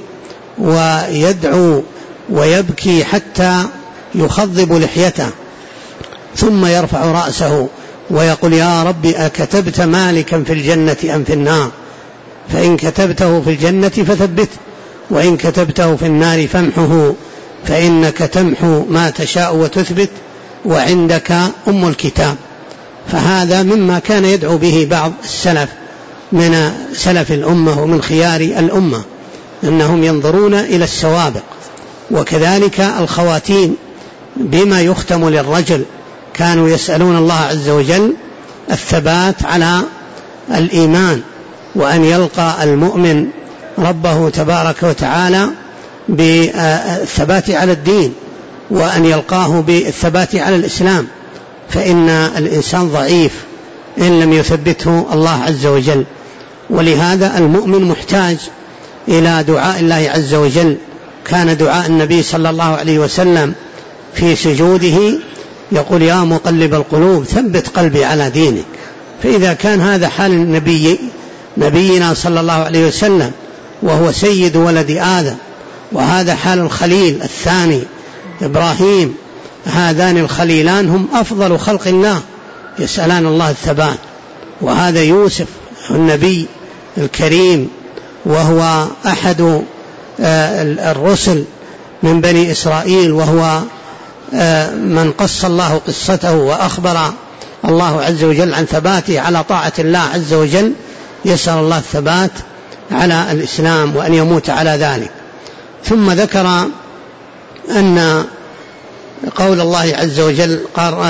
ويدعو ويبكي حتى يخضب لحيته، ثم يرفع رأسه ويقول: يا رب أكتبت مالكا في الجنة أم في النار؟ فإن كتبته في الجنة فثبته، وإن كتبته في النار فامحه، فإنك تمحو ما تشاء وتثبت، وعندك أم الكتاب. فهذا مما كان يدعو به بعض السلف من سلف الأمة ومن خيار الأمة، أنهم ينظرون إلى السوابق. وكذلك الخواتيم بما يختم للرجل، كانوا يسألون الله عز وجل الثبات على الإيمان، وأن يلقى المؤمن ربه تبارك وتعالى بالثبات على الدين، وأن يلقاه بالثبات على الإسلام، فإن الإنسان ضعيف إن لم يثبته الله عز وجل. ولهذا المؤمن محتاج إلى دعاء الله عز وجل. كان دعاء النبي صلى الله عليه وسلم في سجوده يقول: يا مقلب القلوب ثبت قلبي على دينك. فإذا كان هذا حال نبينا صلى الله عليه وسلم وهو سيد ولد آدم، وهذا حال الخليل الثاني إبراهيم، هذان الخليلان هم أفضل خلق الله يسألان الله الثبات. وهذا يوسف النبي الكريم، وهو أحد الرسل من بني إسرائيل، وهو من قص الله قصته وأخبر الله عز وجل عن ثباته على طاعة الله عز وجل، يسأل الله الثبات على الإسلام وأن يموت على ذلك. ثم ذكر أن قول الله عز وجل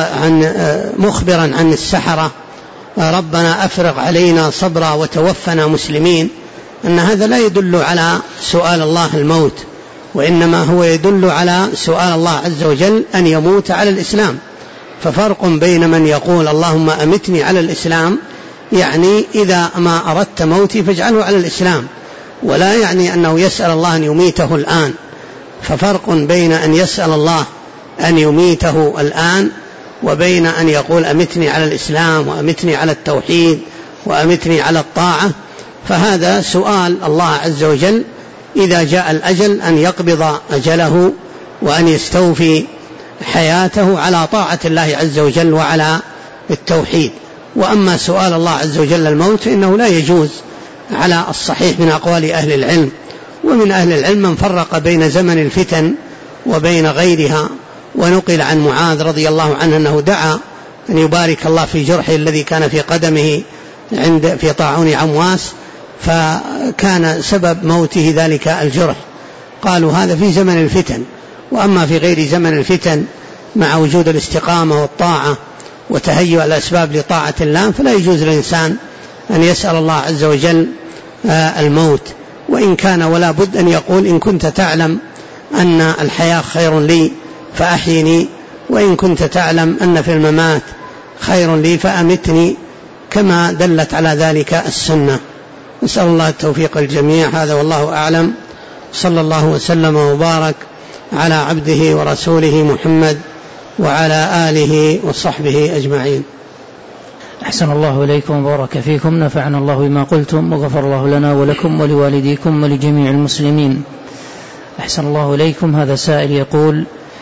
مخبرا عن السحرة: ربنا أفرغ علينا صبرا وتوفنا مسلمين، أن هذا لا يدل على سؤال الله الموت وإنما هو يدل على سؤال الله عز وجل أن يموت على الإسلام. ففرق بين من يقول اللهم أمتني على الإسلام، يعني إذا ما أردت موتي فاجعله على الإسلام، ولا يعني أنه يسأل الله أن يميته الآن. ففرق بين أن يسأل الله أن يميته الآن وبين أن يقول أمتني على الإسلام وأمتني على التوحيد وأمتني على الطاعة. فهذا سؤال الله عز وجل إذا جاء الأجل أن يقبض أجله وأن يستوفي حياته على طاعة الله عز وجل وعلى التوحيد. وأما سؤال الله عز وجل الموت إنه لا يجوز على الصحيح من أقوال أهل العلم. ومن أهل العلم من فرق بين زمن الفتن وبين غيرها، ونقل عن معاذ رضي الله عنه أنه دعا أن يبارك الله في جرحه الذي كان في قدمه في طاعون عمواس، فكان سبب موته ذلك الجرح. قالوا هذا في زمن الفتن، وأما في غير زمن الفتن مع وجود الاستقامة والطاعة وتهيئ الأسباب لطاعة الله فلا يجوز للإنسان أن يسأل الله عز وجل الموت. وإن كان ولا بد أن يقول إن كنت تعلم أن الحياة خير لي فأحيني، وإن كنت تعلم أن في الممات خير لي فأمتني، كما دلت على ذلك السنة. نسأل الله التوفيق الجميع. هذا والله أعلم. صلى الله وسلم وبارك على عبده ورسوله محمد وعلى آله وصحبه أجمعين. أحسن الله إليكم وبارك فيكم، نفعنا الله بما قلتم وغفر الله لنا ولكم ولوالديكم ولجميع المسلمين. أحسن الله إليكم. هذا سائل يقول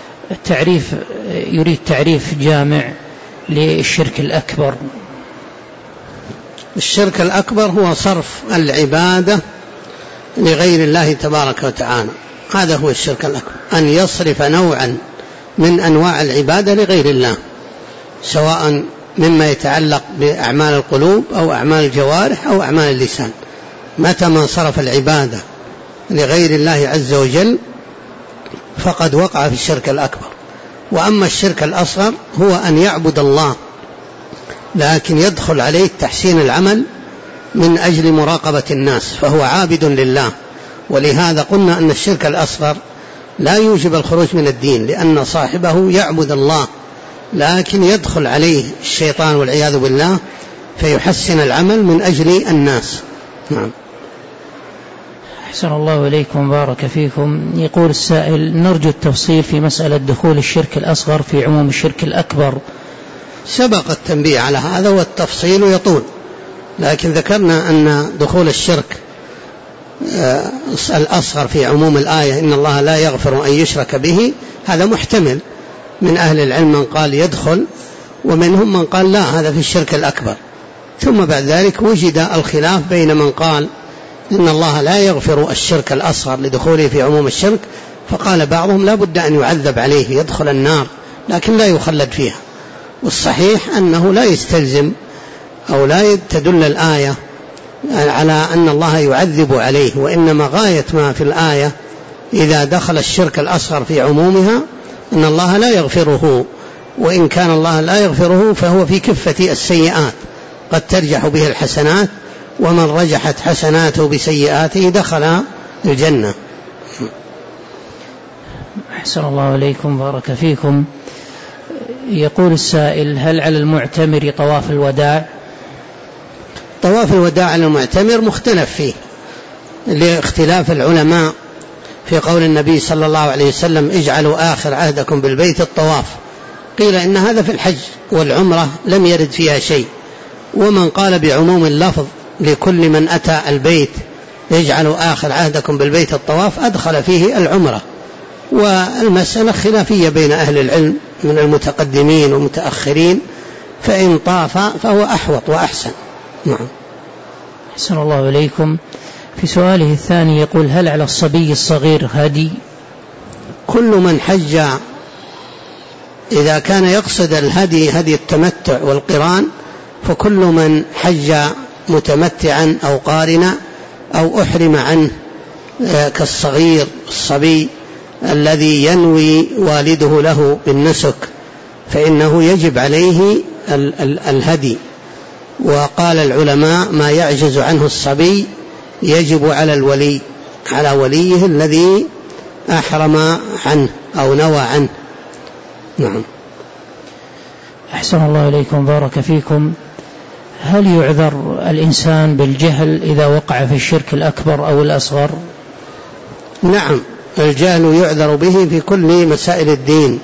يريد تعريف جامع للشرك الأكبر. الشرك الأكبر هو صرف العبادة لغير الله تبارك وتعالى، هذا هو الشرك الأكبر، أن يصرف نوعا من أنواع العبادة لغير الله، سواء مما يتعلق بأعمال القلوب أو أعمال الجوارح أو أعمال اللسان. متى ما صرف العبادة لغير الله عز وجل فقد وقع في الشرك الأكبر. وأما الشرك الأصغر هو أن يعبد الله لكن يدخل عليه تحسين العمل من أجل مراقبة الناس، فهو عابد لله. ولهذا قلنا أن الشرك الأصغر لا يوجب الخروج من الدين، لأن صاحبه يعبد الله لكن يدخل عليه الشيطان والعياذ بالله فيحسن العمل من أجل الناس. نعم. أحسن الله إليكم بارك فيكم. يقول السائل نرجو التفصيل في مسألة دخول الشرك الأصغر في عموم الشرك الأكبر. سبق التنبيه على هذا والتفصيل يطول، لكن ذكرنا أن دخول الشرك الأصغر في عموم الآية إن الله لا يغفر أن يشرك به، هذا محتمل. من أهل العلم من قال يدخل، ومنهم من قال لا، هذا في الشرك الأكبر. ثم بعد ذلك وجد الخلاف بين من قال إن الله لا يغفر الشرك الأصغر لدخوله في عموم الشرك، فقال بعضهم لا بد أن يعذب عليه يدخل النار لكن لا يخلد فيها. والصحيح أنه لا يستلزم أو لا تدل الآية على أن الله يعذب عليه، وإنما غاية ما في الآية إذا دخل الشرك الأصغر في عمومها أن الله لا يغفره، وإن كان الله لا يغفره فهو في كفة السيئات قد ترجح به الحسنات، ومن رجحت حسناته بسيئاته دخل الجنة. أحسن الله إليكم بارك فيكم. يقول السائل هل على المعتمر طواف الوداع؟ طواف الوداع على المعتمر مختلف فيه لاختلاف العلماء في قول النبي صلى الله عليه وسلم اجعلوا آخر عهدكم بالبيت الطواف. قيل إن هذا في الحج والعمرة لم يرد فيها شيء. ومن قال بعموم اللفظ لكل من أتى البيت اجعلوا آخر عهدكم بالبيت الطواف أدخل فيه العمرة. والمسألة خلافية بين أهل العلم من المتقدمين والمتأخرين، فإن طاف فهو أحوط وأحسن. نعم. أحسن الله إليكم. في سؤاله الثاني يقول هل على الصبي الصغير هدي؟ كل من حج إذا كان يقصد الهدي هدي التمتع والقران، فكل من حج متمتعا أو قارنا أو أحرم عنه كالصغير الصبي الذي ينوي والده له بالنسك فإنه يجب عليه الهدي. وقال العلماء ما يعجز عنه الصبي يجب على الولي، على وليه الذي أحرم عنه أو نوى عنه. نعم. أحسن الله إليكم، بارك فيكم. هل يعذر الإنسان بالجهل إذا وقع في الشرك الأكبر أو الأصغر؟ نعم، الجهل يعذر به في كل مسائل الدين،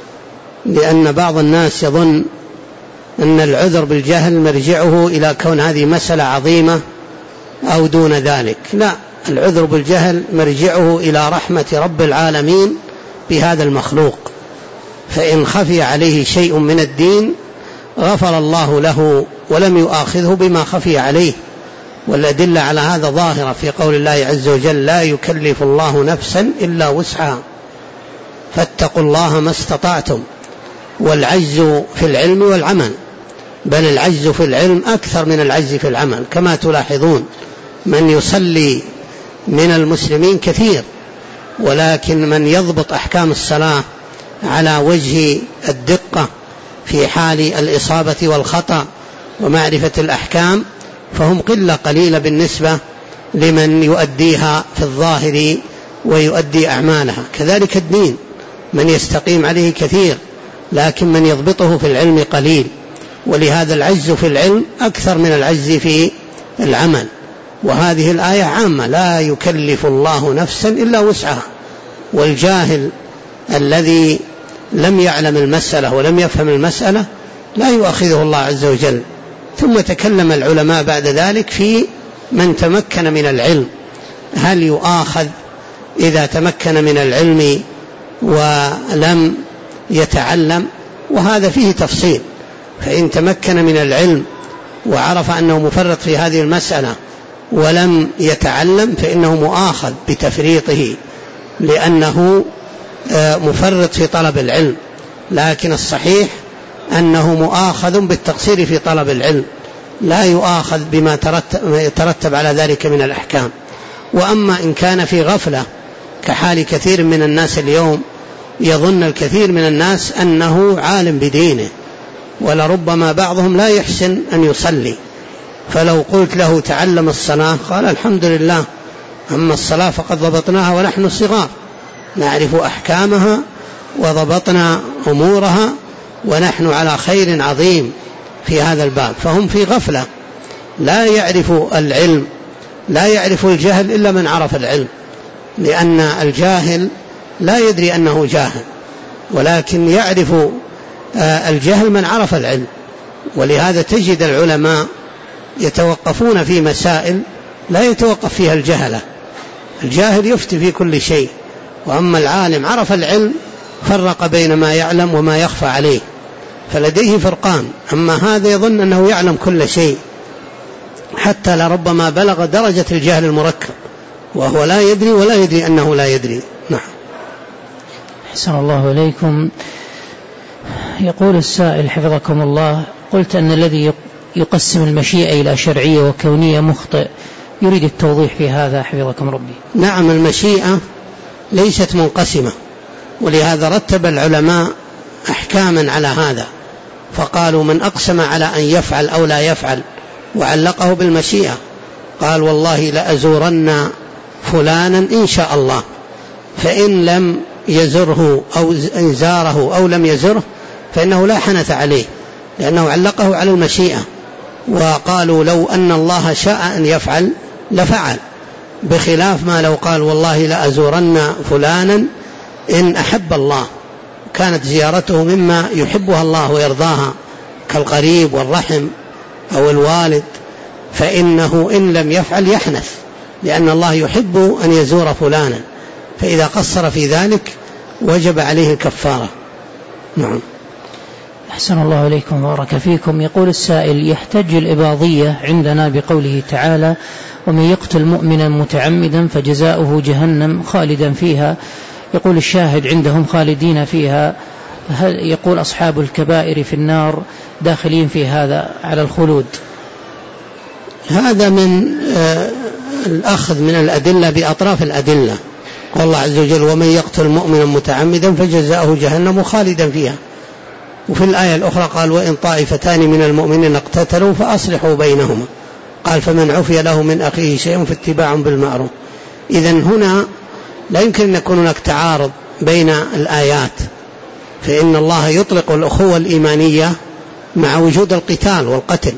لأن بعض الناس يظن أن العذر بالجهل مرجعه إلى كون هذه مسألة عظيمة أو دون ذلك. لا، العذر بالجهل مرجعه إلى رحمة رب العالمين بهذا المخلوق، فإن خفي عليه شيء من الدين غفر الله له ولم يؤاخذه بما خفي عليه. والأدلة على هذا ظاهرة في قول الله عز وجل: لا يكلف الله نفسا إلا وسعها فاتقوا الله ما استطعتم. والعجز في العلم والعمل، بل العجز في العلم أكثر من العجز في العمل، كما تلاحظون من يصلي من المسلمين كثير، ولكن من يضبط أحكام الصلاة على وجه الدقة في حال الإصابة والخطأ ومعرفة الأحكام فهم قلة قليلة بالنسبة لمن يؤديها في الظاهر ويؤدي أعمالها. كذلك الدين من يستقيم عليه كثير، لكن من يضبطه في العلم قليل، ولهذا العجز في العلم أكثر من العجز في العمل. وهذه الآية عامة: لا يكلف الله نفسا إلا وسعها. والجاهل الذي لم يعلم المسألة ولم يفهم المسألة لا يؤاخذه الله عز وجل. ثم تكلم العلماء بعد ذلك في من تمكن من العلم، هل يؤاخذ إذا تمكن من العلم ولم يتعلم؟ وهذا فيه تفصيل. فإن تمكن من العلم وعرف أنه مفرط في هذه المسألة ولم يتعلم فإنه مؤاخذ بتفريطه، لأنه مفرط في طلب العلم. لكن الصحيح أنه مؤاخذ بالتقصير في طلب العلم، لا يؤاخذ بما يترتب على ذلك من الأحكام. وأما إن كان في غفلة كحال كثير من الناس اليوم، يظن الكثير من الناس أنه عالم بدينه، ولربما بعضهم لا يحسن أن يصلي، فلو قلت له تعلم الصلاة قال الحمد لله، أما الصلاة فقد ضبطناها ونحن صغار، نعرف أحكامها وضبطنا أمورها ونحن على خير عظيم في هذا الباب. فهم في غفلة، لا يعرف العلم، لا يعرف الجهل إلا من عرف العلم، لأن الجاهل لا يدري أنه جاهل، ولكن يعرف الجهل من عرف العلم. ولهذا تجد العلماء يتوقفون في مسائل لا يتوقف فيها الجهلة. الجاهل يفتي في كل شيء، وأما العالم عرف العلم فرق بين ما يعلم وما يخفى عليه، فلديه فرقان. أما هذا يظن أنه يعلم كل شيء، حتى لربما بلغ درجة الجهل المركب وهو لا يدري ولا يدري أنه لا يدري. نعم. أحسن الله إليكم. يقول السائل حفظكم الله: قلت أن الذي يقسم المشيئة إلى شرعية وكونية مخطئ، يريد التوضيح في هذا حفظكم ربي. نعم، المشيئة ليست منقسمة، ولهذا رتب العلماء أحكاما على هذا، فقالوا من أقسم على أن يفعل أو لا يفعل وعلقه بالمشيئة، قال والله لأزورن فلانا إن شاء الله، فإن لم يزره أو زاره أو لم يزره فإنه لا حنث عليه، لأنه علقه على المشيئة. وقالوا لو أن الله شاء أن يفعل لفعل، بخلاف ما لو قال والله لأزورن فلانا إن أحب الله، كانت زيارته مما يحبها الله ويرضاها كالقريب والرحم أو الوالد، فإنه إن لم يفعل يحنث، لأن الله يحب أن يزور فلانا، فإذا قصر في ذلك وجب عليه الكفارة. نعم. أحسن الله إليكم بارك فيكم. يقول السائل: يحتج الإباضية عندنا بقوله تعالى: ومن يقتل مؤمنا متعمدا فجزاؤه جهنم خالدا فيها. يقول الشاهد عندهم خالدين فيها، هل يقول أصحاب الكبائر في النار داخلين في هذا على الخلود؟ هذا من الأخذ من الأدلة بأطراف الأدلة. قال الله عز وجل: ومن يقتل مؤمنا متعمدا فجزاؤه جهنم خالدا فيها. وفي الآية الأخرى قال: وإن طائفتان من المؤمنين اقتتلوا فأصلحوا بينهما، قال: فمن عفي له من أخيه شيء فاتباع بالمعروف. إذن هنا لا يمكن أن يكون هناك تعارض بين الآيات، فإن الله يطلق الأخوة الإيمانية مع وجود القتال والقتل،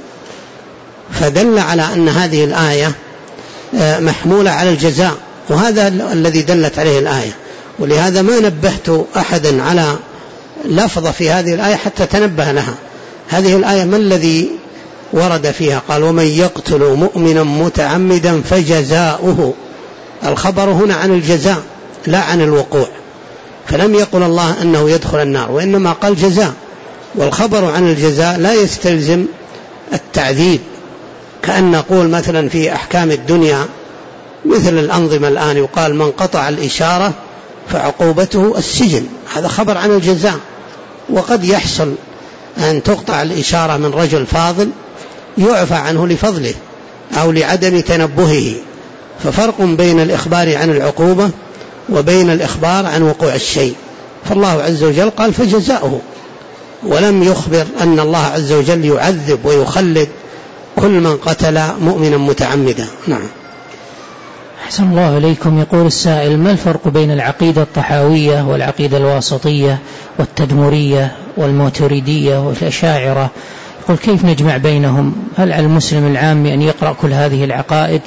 فدل على أن هذه الآية محمولة على الجزاء، وهذا الذي دلت عليه الآية. ولهذا ما نبهت أحدا على لفظة في هذه الآية حتى تنبه لها. هذه الآية ما الذي ورد فيها؟ قال ومن يقتل مؤمنا متعمدا فجزاؤه. الخبر هنا عن الجزاء لا عن الوقوع، فلم يقل الله أنه يدخل النار، وإنما قال جزاء، والخبر عن الجزاء لا يستلزم التعذيب، كأن نقول مثلا في أحكام الدنيا مثل الأنظمة الآن يقال من قطع الإشارة فعقوبته السجن، هذا خبر عن الجزاء. وقد يحصل أن تقطع الإشارة من رجل فاضل يعفى عنه لفضله أو لعدم تنبهه، ففرق بين الإخبار عن العقوبة وبين الإخبار عن وقوع الشيء. فالله عز وجل قال فجزاؤه، ولم يخبر أن الله عز وجل يعذب ويخلد كل من قتل مؤمنا متعمدا. نعم. أحسن الله إليكم. يقول السائل: ما الفرق بين العقيدة الطحاوية والعقيدة الواسطية والتدمرية والماتريدية والأشاعرة؟ يقول كيف نجمع بينهم؟ هل على المسلم العامي أن يقرأ كل هذه العقائد؟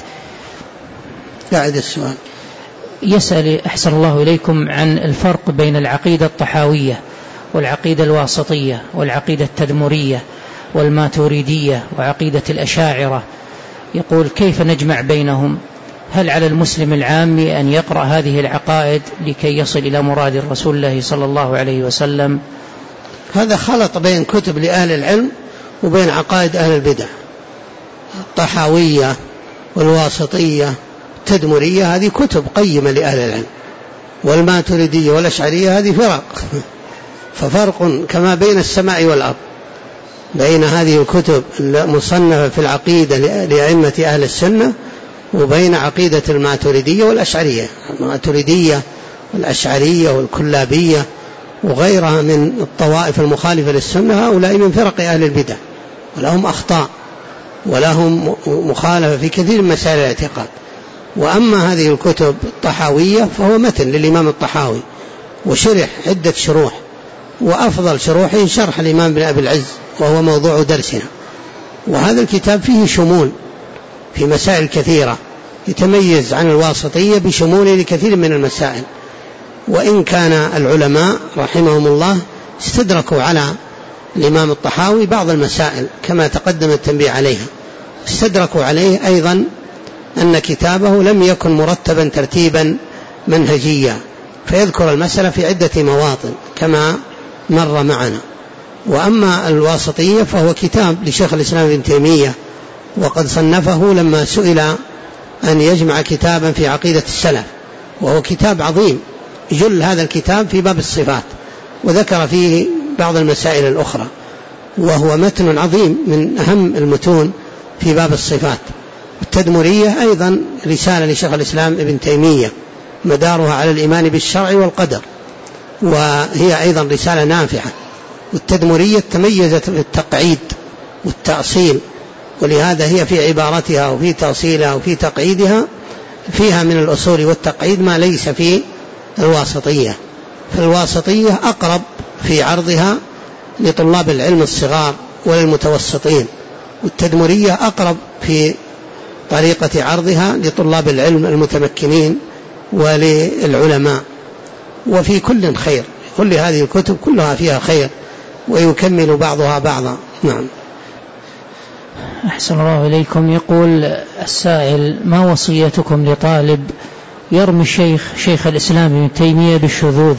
بعد السؤال يسأل أحسن الله إليكم عن الفرق بين العقيدة الطحاوية والعقيدة الواسطية والعقيدة التدمرية والماتريدية وعقيدة الأشاعرة. يقول كيف نجمع بينهم؟ هل على المسلم العامي أن يقرأ هذه العقائد لكي يصل إلى مراد رسول الله صلى الله عليه وسلم؟ هذا خلط بين كتب لأهل العلم وبين عقائد أهل البدع. الطحاوية والواسطية التدمرية هذه كتب قيمة لأهل العلم، والماتريدية والأشعرية هذه فرق، ففرق كما بين السماء والأرض بين هذه الكتب المصنفة في العقيدة لأئمة أهل السنة وبين عقيدة الماتريدية والأشعرية. الماتريدية والأشعرية والكلابية وغيرها من الطوائف المخالفة للسنة هؤلاء من فرق أهل البدع، ولهم أخطاء ولهم مخالفة في كثير من مسائل الاعتقاد. وأما هذه الكتب الطحاوية فهو متن للإمام الطحاوي وشرح عدة شروح، وأفضل شروحه شرح الإمام بن أبي العز وهو موضوع درسنا. وهذا الكتاب فيه شمول في مسائل كثيرة، يتميز عن الواسطية بشموله لكثير من المسائل، وإن كان العلماء رحمهم الله استدركوا على الإمام الطحاوي بعض المسائل كما تقدم التنبيه عليها. استدركوا عليه أيضا أن كتابه لم يكن مرتبا ترتيبا منهجيا، فيذكر المسألة في عدة مواطن كما مر معنا. وأما الواسطية فهو كتاب لشيخ الإسلام ابن تيمية، وقد صنفه لما سئل أن يجمع كتابا في عقيدة السلف، وهو كتاب عظيم. جل هذا الكتاب في باب الصفات وذكر فيه بعض المسائل الأخرى، وهو متن عظيم من أهم المتون في باب الصفات. التدمرية أيضا رسالة لشيخ الإسلام ابن تيمية مدارها على الإيمان بالشرع والقدر، وهي أيضا رسالة نافعة. والتدمرية تميزت بالتقعيد والتأصيل، ولهذا هي في عبارتها وفي تأصيلها وفي تقعيدها فيها من الأصول والتقعيد ما ليس في الواسطية. فالواسطية أقرب في عرضها لطلاب العلم الصغار وللمتوسطين، والتدمرية أقرب في طريقة عرضها لطلاب العلم المتمكنين وللعلماء. وفي كل خير، كل هذه الكتب كلها فيها خير ويكمل بعضها بعضا. نعم. أحسن الله إليكم. يقول السائل: ما وصيتكم لطالب يرمي شيخ الإسلام ابن تيمية بالشذوذ؟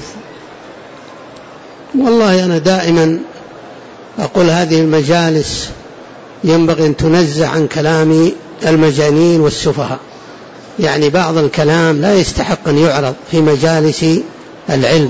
والله أنا دائما أقول هذه المجالس ينبغي أن تنزع عن كلام المجانين والسفهاء، يعني بعض الكلام لا يستحق أن يعرض في مجالس العلم،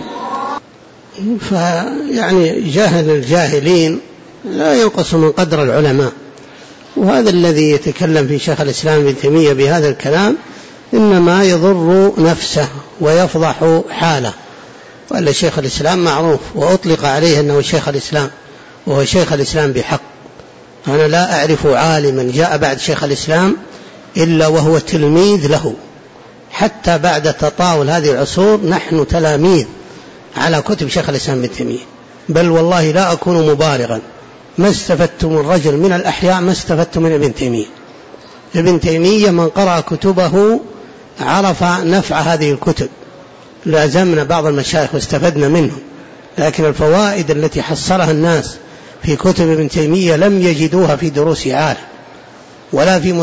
فيعني جاهل الجاهلين لا ينقص من قدر العلماء. وهذا الذي يتكلم في شيخ الإسلام ابن تيمية بهذا الكلام إنما يضر نفسه ويفضح حاله، وأن شيخ الإسلام معروف وأطلق عليه أنه شيخ الإسلام، وهو شيخ الإسلام بحق. أنا لا أعرف عالما جاء بعد شيخ الإسلام إلا وهو تلميذ له، حتى بعد تطاول هذه العصور نحن تلاميذ على كتب شيخ الإسلام ابن تيمية، بل والله لا أكون مبالغا، ما استفدت من رجل من الأحياء ما استفدت من ابن تيمية. ابن تيمية من قرأ كتبه عرف نفع هذه الكتب، لازمنا بعض المشايخ واستفدنا منهم، لكن الفوائد التي حصلها الناس في كتب ابن تيمية لم يجدوها في دروس عالم ولا في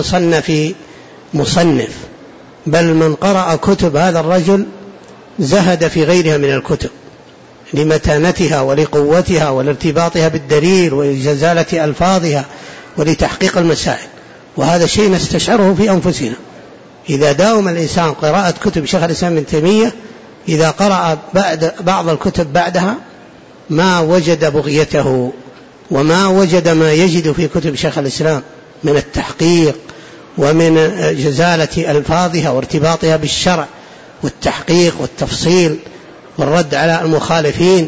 مصنف، بل من قرأ كتب هذا الرجل زهد في غيرها من الكتب لمتانتها ولقوتها ولارتباطها بالدليل ولجزالة ألفاظها ولتحقيق المسائل، وهذا شيء نستشعره في أنفسنا. إذا داوم الإنسان قراءة كتب شيخ الإسلام ابن تيمية، إذا قرأ بعض الكتب بعدها ما وجد بغيته وما وجد ما يجد في كتب شيخ الإسلام من التحقيق ومن جزالة ألفاظها وارتباطها بالشرع والتحقيق والتفصيل والرد على المخالفين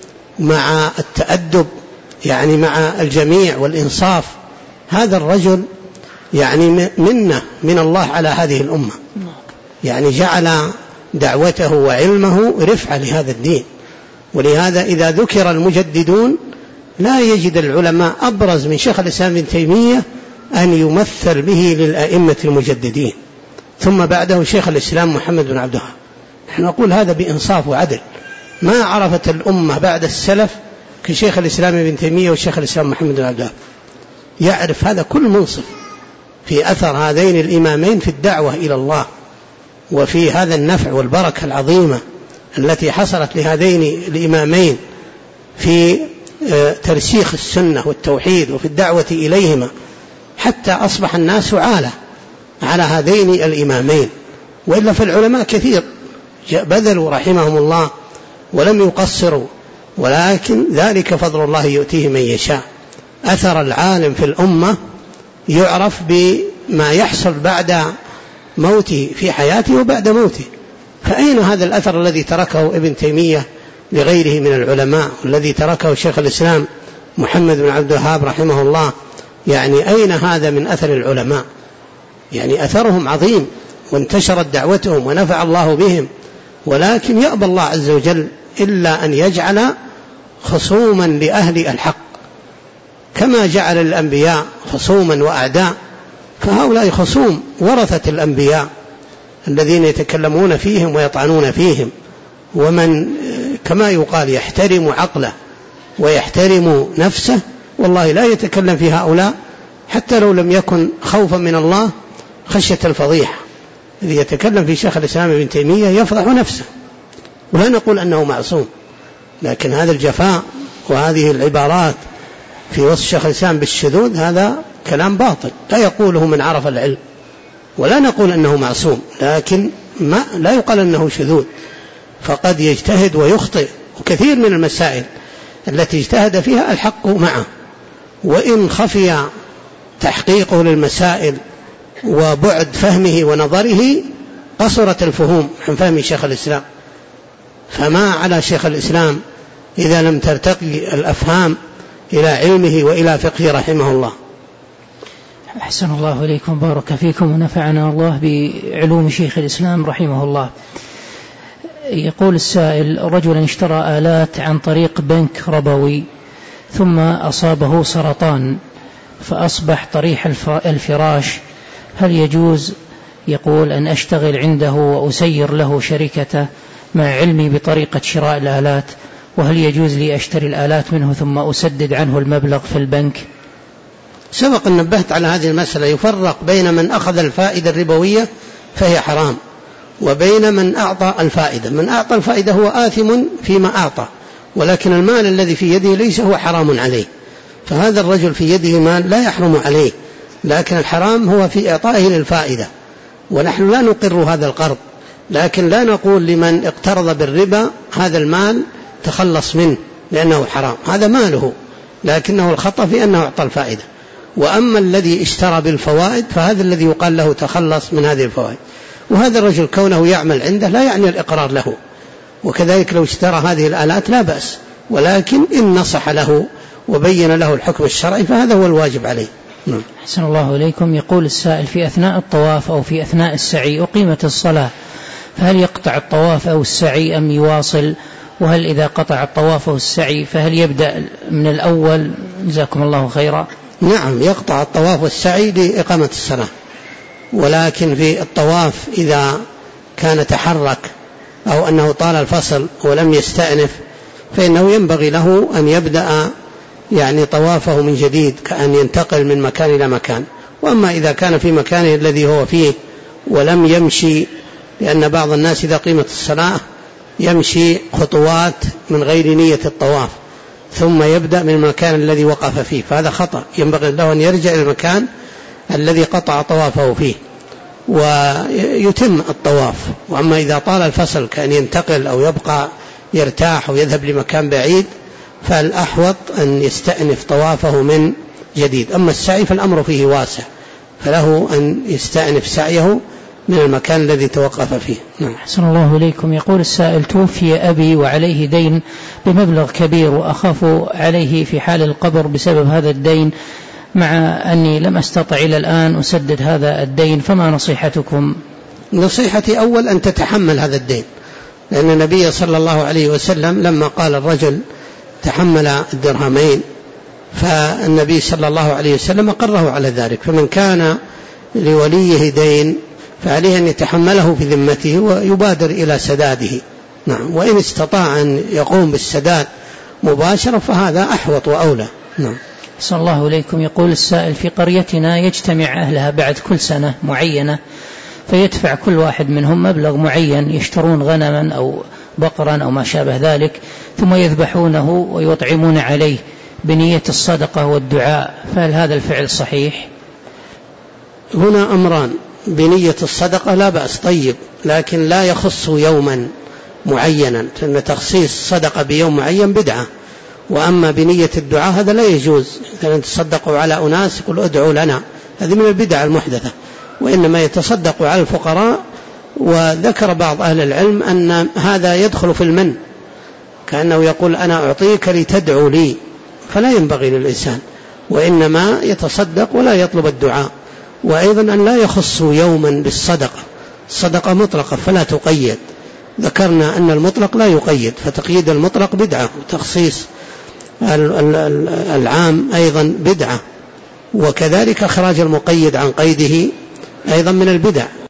مع التأدب يعني مع الجميع والإنصاف. هذا الرجل يعني منة من الله على هذه الأمة، يعني جعل دعوته وعلمه رفعة لهذا الدين. ولهذا إذا ذكر المجددون لا يجد العلماء أبرز من شيخ الإسلام ابن تيمية أن يمثل به للأئمة المجددين، ثم بعده شيخ الإسلام محمد بن عبد الوهاب. نحن نقول هذا بإنصاف وعدل، ما عرفت الأمة بعد السلف كشيخ الإسلام ابن تيمية وشيخ الإسلام محمد بن عبد الوهاب، يعرف هذا كل منصف في أثر هذين الإمامين في الدعوة إلى الله، وفي هذا النفع والبركة العظيمة التي حصلت لهذين الإمامين في ترسيخ السنة والتوحيد وفي الدعوة إليهما، حتى أصبح الناس عالة على هذين الإمامين. وإلا فالعلماء كثير بذلوا رحمهم الله ولم يقصروا، ولكن ذلك فضل الله يؤتيه من يشاء. أثر العالم في الأمة يعرف بما يحصل بعد موته في حياته وبعد موته. فأين هذا الأثر الذي تركه ابن تيمية لغيره من العلماء، والذي تركه شيخ الإسلام محمد بن عبد الوهاب رحمه الله؟ يعني أين هذا من أثر العلماء؟ يعني أثرهم عظيم وانتشرت دعوتهم ونفع الله بهم، ولكن يأبى الله عز وجل إلا أن يجعل خصوما لأهل الحق، كما جعل الأنبياء خصوما وأعداء، فهؤلاء خصوم ورثة الأنبياء الذين يتكلمون فيهم ويطعنون فيهم. ومن كما يقال يحترم عقله ويحترم نفسه والله لا يتكلم في هؤلاء حتى لو لم يكن خوفا من الله خشية الفضيحة. الذي يتكلم في شيخ الإسلام ابن تيمية يفضح نفسه، ولا نقول أنه معصوم، لكن هذا الجفاء وهذه العبارات في وصف شيخ الإسلام بالشذوذ هذا كلام باطل لا يقوله من عرف العلم. ولا نقول أنه معصوم، لكن لا يقال أنه شذوذ، فقد يجتهد ويخطئ، وكثير من المسائل التي اجتهد فيها الحق معه، وإن خفي تحقيقه للمسائل وبعد فهمه ونظره قصرت الفهوم عن فهم شيخ الإسلام. فما على شيخ الإسلام إذا لم ترتقي الأفهام إلى علمه وإلى فقهه رحمه الله. أحسن الله إليكم، بارك فيكم، ونفعنا الله بعلوم شيخ الإسلام رحمه الله. يقول السائل: رجل اشترى آلات عن طريق بنك ربوي ثم أصابه سرطان فأصبح طريح الفراش، هل يجوز يقول أن أشتغل عنده وأسير له شركته مع علمي بطريقة شراء الآلات؟ وهل يجوز لي أشتري الآلات منه ثم أسدد عنه المبلغ في البنك؟ سبق أن نبهت على هذه المسألة. يفرق بين من أخذ الفائدة الربوية فهي حرام، وبين من أعطى الفائدة. من أعطى الفائدة هو آثم فيما أعطى، ولكن المال الذي في يده ليس هو حرام عليه، فهذا الرجل في يده مال لا يحرم عليه، لكن الحرام هو في إعطائه للفائدة. ونحن لا نقر هذا القرض، لكن لا نقول لمن اقترض بالربا هذا المال تخلص منه لأنه حرام، هذا ماله، لكنه الخطأ في أنه أعطى الفائدة. وأما الذي اشترى بالفوائد فهذا الذي يقال له تخلص من هذه الفوائد. وهذا الرجل كونه يعمل عنده لا يعني الإقرار له، وكذلك لو اشترى هذه الآلات لا بأس، ولكن إن نصح له وبين له الحكم الشرعي فهذا هو الواجب عليه. أحسن الله إليكم. يقول السائل: في أثناء الطواف أو في أثناء السعي أقيمت الصلاة فهل يقطع الطواف أو السعي أم يواصل؟ وهل إذا قطع الطواف أو السعي فهل يبدأ من الأول؟ جزاكم الله خيرا. نعم، يقطع الطواف والسعي لإقامة الصلاة، ولكن في الطواف إذا كان تحرك أو أنه طال الفصل ولم يستأنف فإنه ينبغي له أن يبدأ يعني طوافه من جديد، كأن ينتقل من مكان إلى مكان. وأما إذا كان في مكانه الذي هو فيه ولم يمشي، لأن بعض الناس إذا قيمت الصلاة يمشي خطوات من غير نية الطواف ثم يبدأ من المكان الذي وقف فيه، فهذا خطأ. ينبغي له أن يرجع إلى المكان الذي قطع طوافه فيه ويتم الطواف. وأما إذا طال الفصل كأن ينتقل أو يبقى يرتاح أو يذهب لمكان بعيد فالأحوط أن يستأنف طوافه من جديد. أما السعي فالأمر فيه واسع، فله أن يستأنف سعيه من المكان الذي توقف فيه. أحسن الله إليكم. يقول السائل: توفي أبي وعليه دين بمبلغ كبير وأخاف عليه في حال القبر بسبب هذا الدين، مع أني لم أستطع إلى الآن أسدد هذا الدين، فما نصيحتكم؟ نصيحتي أول أن تتحمل هذا الدين، لأن النبي صلى الله عليه وسلم لما قال الرجل تحمل الدرهمين فالنبي صلى الله عليه وسلم أقره على ذلك. فمن كان لوليه دين فعليه أن يتحمله في ذمته ويبادر إلى سداده. نعم، وإن استطاع أن يقوم بالسداد مباشرة فهذا أحوط وأولى. نعم. صلى الله عليكم. يقول السائل: في قريتنا يجتمع أهلها بعد كل سنة معينة فيدفع كل واحد منهم مبلغ معين، يشترون غنما أو بقرا أو ما شابه ذلك، ثم يذبحونه ويطعمون عليه بنية الصدقة والدعاء، فهل هذا الفعل صحيح؟ هنا أمران: بنية الصدقة لا بأس، طيب، لكن لا يخص يوما معينا، فإن تخصيص صدقة بيوم معين بدعة. وأما بنية الدعاء هذا لا يجوز، مثلا تصدقوا على أناس يقول ادعوا لنا، هذه من البدع المحدثة، وإنما يتصدق على الفقراء. وذكر بعض أهل العلم أن هذا يدخل في المن، كأنه يقول أنا أعطيك لتدعو لي، فلا ينبغي للإنسان، وإنما يتصدق ولا يطلب الدعاء. وأيضا أن لا يخص يوما بالصدقة، الصدقة مطلقة فلا تقيد، ذكرنا أن المطلق لا يقيد، فتقييد المطلق بدعة، وتخصيص العام أيضا بدعة، وكذلك إخراج المقيد عن قيده أيضا من البدع.